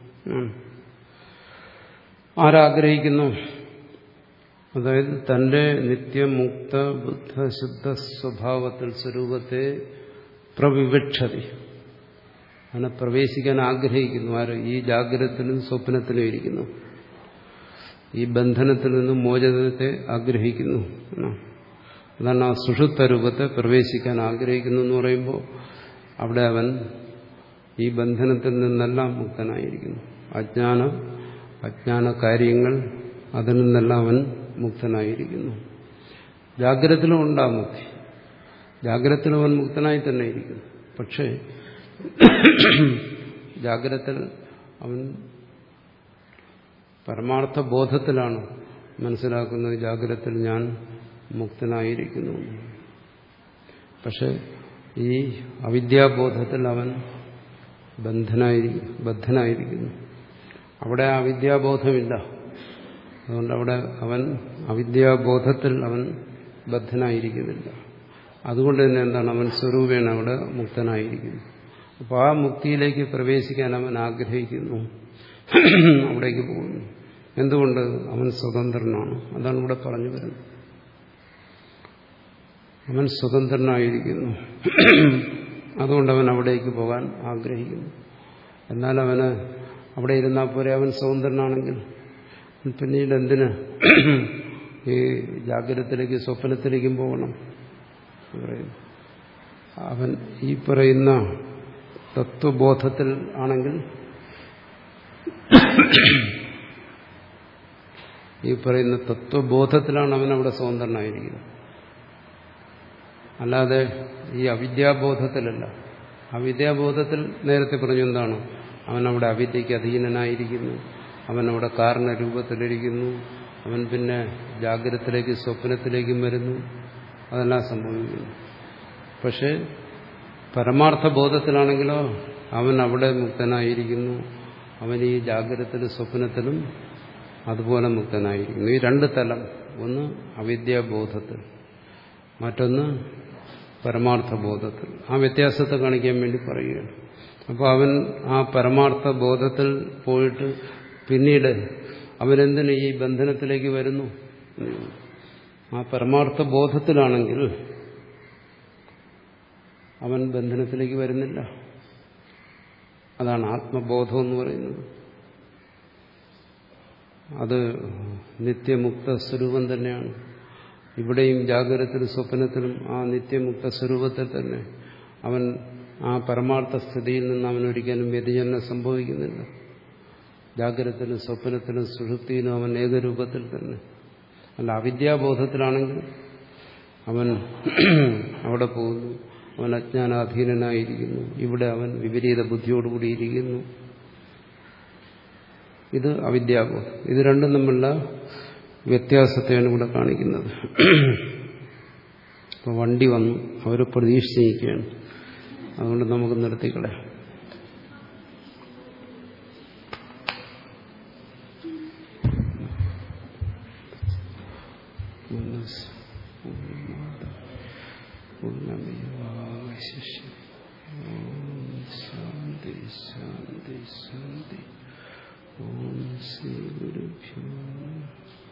ആരാഗ്രഹിക്കുന്നു? അതായത് തന്റെ നിത്യമുക്ത ബുദ്ധശുദ്ധ സ്വഭാവത്തിൽ സ്വരൂപത്തെ പ്രവിവക്ഷതി, അതിനെ പ്രവേശിക്കാൻ ആഗ്രഹിക്കുന്നു. ആര്? ഈ ജാഗ്രതത്തിലും സ്വപ്നത്തിലും ഇരിക്കുന്നു. ഈ ബന്ധനത്തിൽ നിന്നും മോചനത്തെ ആഗ്രഹിക്കുന്നു. അതാണ് ആ സുഷുപ്ത രൂപത്തെ പ്രവേശിക്കാൻ ആഗ്രഹിക്കുന്നു എന്ന് പറയുമ്പോൾ അവിടെ അവൻ ഈ ബന്ധനത്തിൽ നിന്നെല്ലാം മുക്തനായിരിക്കുന്നു. അജ്ഞാന അജ്ഞാന കാര്യങ്ങൾ അതിൽ നിന്നെല്ലാം അവൻ മുക്തനായിരിക്കുന്നു. ജാഗ്രതത്തിലും ഉണ്ടാകും മുക്തി. ജാഗ്രതത്തിലും അവൻ മുക്തനായി തന്നെ ഇരിക്കുന്നു. പക്ഷേ ജാഗ്രതത്തിൽ അവൻ പരമാർത്ഥ ബോധത്തിലാണ് മനസ്സിലാക്കുന്നത് ജാഗ്രതത്തിൽ ഞാൻ മുക്തനായിരിക്കുന്നു. പക്ഷെ ഈ അവിദ്യാബോധത്തിൽ അവൻ ബന്ധനായി ബദ്ധനായിരിക്കുന്നു. അവിടെ ആ അവിദ്യാബോധമില്ല. അതുകൊണ്ട് അവിടെ അവൻ അവിദ്യാബോധത്തിൽ അവൻ ബദ്ധനായിരിക്കുന്നില്ല. അതുകൊണ്ട് തന്നെ എന്താണ്, അവൻ സ്വരൂപേണ അവിടെ മുക്തനായിരിക്കുന്നു. അപ്പോൾ ആ മുക്തിയിലേക്ക് പ്രവേശിക്കാൻ അവൻ ആഗ്രഹിക്കുന്നു, അവിടേക്ക് പോകുന്നു. എന്തുകൊണ്ട്? അവൻ സ്വതന്ത്രനാണ്. അതാണ് ഇവിടെ പറഞ്ഞു വരുന്നത്. അവൻ സ്വതന്ത്രനായിരിക്കുന്നു. അതുകൊണ്ട് അവൻ അവിടേക്ക് പോകാൻ ആഗ്രഹിക്കുന്നു. എന്നാൽ അവന് അവിടെ ഇരുന്നാൽ പോരെ, അവൻ സ്വതന്ത്രനാണെങ്കിൽ പിന്നീട് എന്തിന് ഈ ജാഗ്രതത്തിലേക്ക് സ്വപ്നത്തിലേക്കും പോകണം? അവൻ ഈ പറയുന്ന തത്വബോധത്തിൽ ആണെങ്കിൽ, ഈ പറയുന്ന തത്വബോധത്തിലാണ് അവൻ അവിടെ സ്വതന്ത്രനായിരിക്കുന്നത്. അല്ലാതെ ഈ അവിദ്യാബോധത്തിലല്ല. അവിദ്യാബോധത്തിൽ നേരത്തെ പറഞ്ഞു എന്താണ്, അവനവിടെ അവിദ്യയ്ക്ക് അധീനനായിരിക്കുന്നു, അവനവിടെ കാരണരൂപത്തിലിരിക്കുന്നു, അവൻ പിന്നെ ജാഗ്രതത്തിലേക്ക് സ്വപ്നത്തിലേക്കും വരുന്നു, അതെല്ലാം സംഭവിക്കുന്നു. പക്ഷെ പരമാർത്ഥ ബോധത്തിലാണെങ്കിലോ അവൻ അവിടെ മുക്തനായിരിക്കുന്നു, അവൻ ഈ ജാഗ്രതത്തിലും സ്വപ്നത്തിലും അതുപോലെ മുക്തനായിരിക്കുന്നു. ഈ രണ്ട് തലം, ഒന്ന് അവിദ്യാബോധത്തിൽ, മറ്റൊന്ന് പരമാർത്ഥ ബോധത്തിൽ. ആ വ്യത്യാസത്തെ കാണിക്കാൻ വേണ്ടി പറയുകയാണ്. അപ്പോൾ അവൻ ആ പരമാർത്ഥ ബോധത്തിൽ പോയിട്ട് പിന്നീട് അവനെന്തിന് ഈ ബന്ധനത്തിലേക്ക് വരുന്നു? ആ പരമാർത്ഥ ബോധത്തിലാണെങ്കിൽ അവൻ ബന്ധനത്തിലേക്ക് വരുന്നില്ല. അതാണ് ആത്മബോധം എന്ന് പറയുന്നത്. അത് നിത്യമുക്ത സ്വരൂപം തന്നെയാണ്. ഇവിടെയും ജാഗ്രതത്തിലും സ്വപ്നത്തിലും ആ നിത്യമുക്ത സ്വരൂപത്തിൽ തന്നെ അവൻ ആ പരമാർത്ഥ സ്ഥിതിയിൽ നിന്ന് അവനൊരിക്കലും വ്യതിചലനം സംഭവിക്കുന്നില്ല. ജാഗ്രതത്തിലും സ്വപ്നത്തിലും സുഷുപ്തിയിലും അവൻ ഏകരൂപത്തിൽ തന്നെ. അല്ല, അവിദ്യാബോധത്തിലാണെങ്കിൽ അവൻ അവിടെ പോകുന്നു, അവൻ അജ്ഞാനാധീനനായിരിക്കുന്നു. ഇവിടെ അവൻ വിപരീത ബുദ്ധിയോടുകൂടിയിരിക്കുന്നു. ഇത് അവിദ്യാബോധം. ഇത് രണ്ടും തമ്മിലുള്ള വ്യത്യാസത്തെയാണ് ഇവിടെ കാണിക്കുന്നത്. അപ്പോൾ വണ്ടി വന്നു, അവർ പ്രതീക്ഷിച്ചിരിക്കുകയാണ്. അതുകൊണ്ട് നമുക്ക് നിർത്തിക്കളയാം. മനസ്സ് പൂർണ്ണമേവാവശിഷ്യം. ഓം ശാന്തി ശാന്തി ശാന്തി. ഓം ശ്രീ ഗുരുഭ്യോ നമഃ.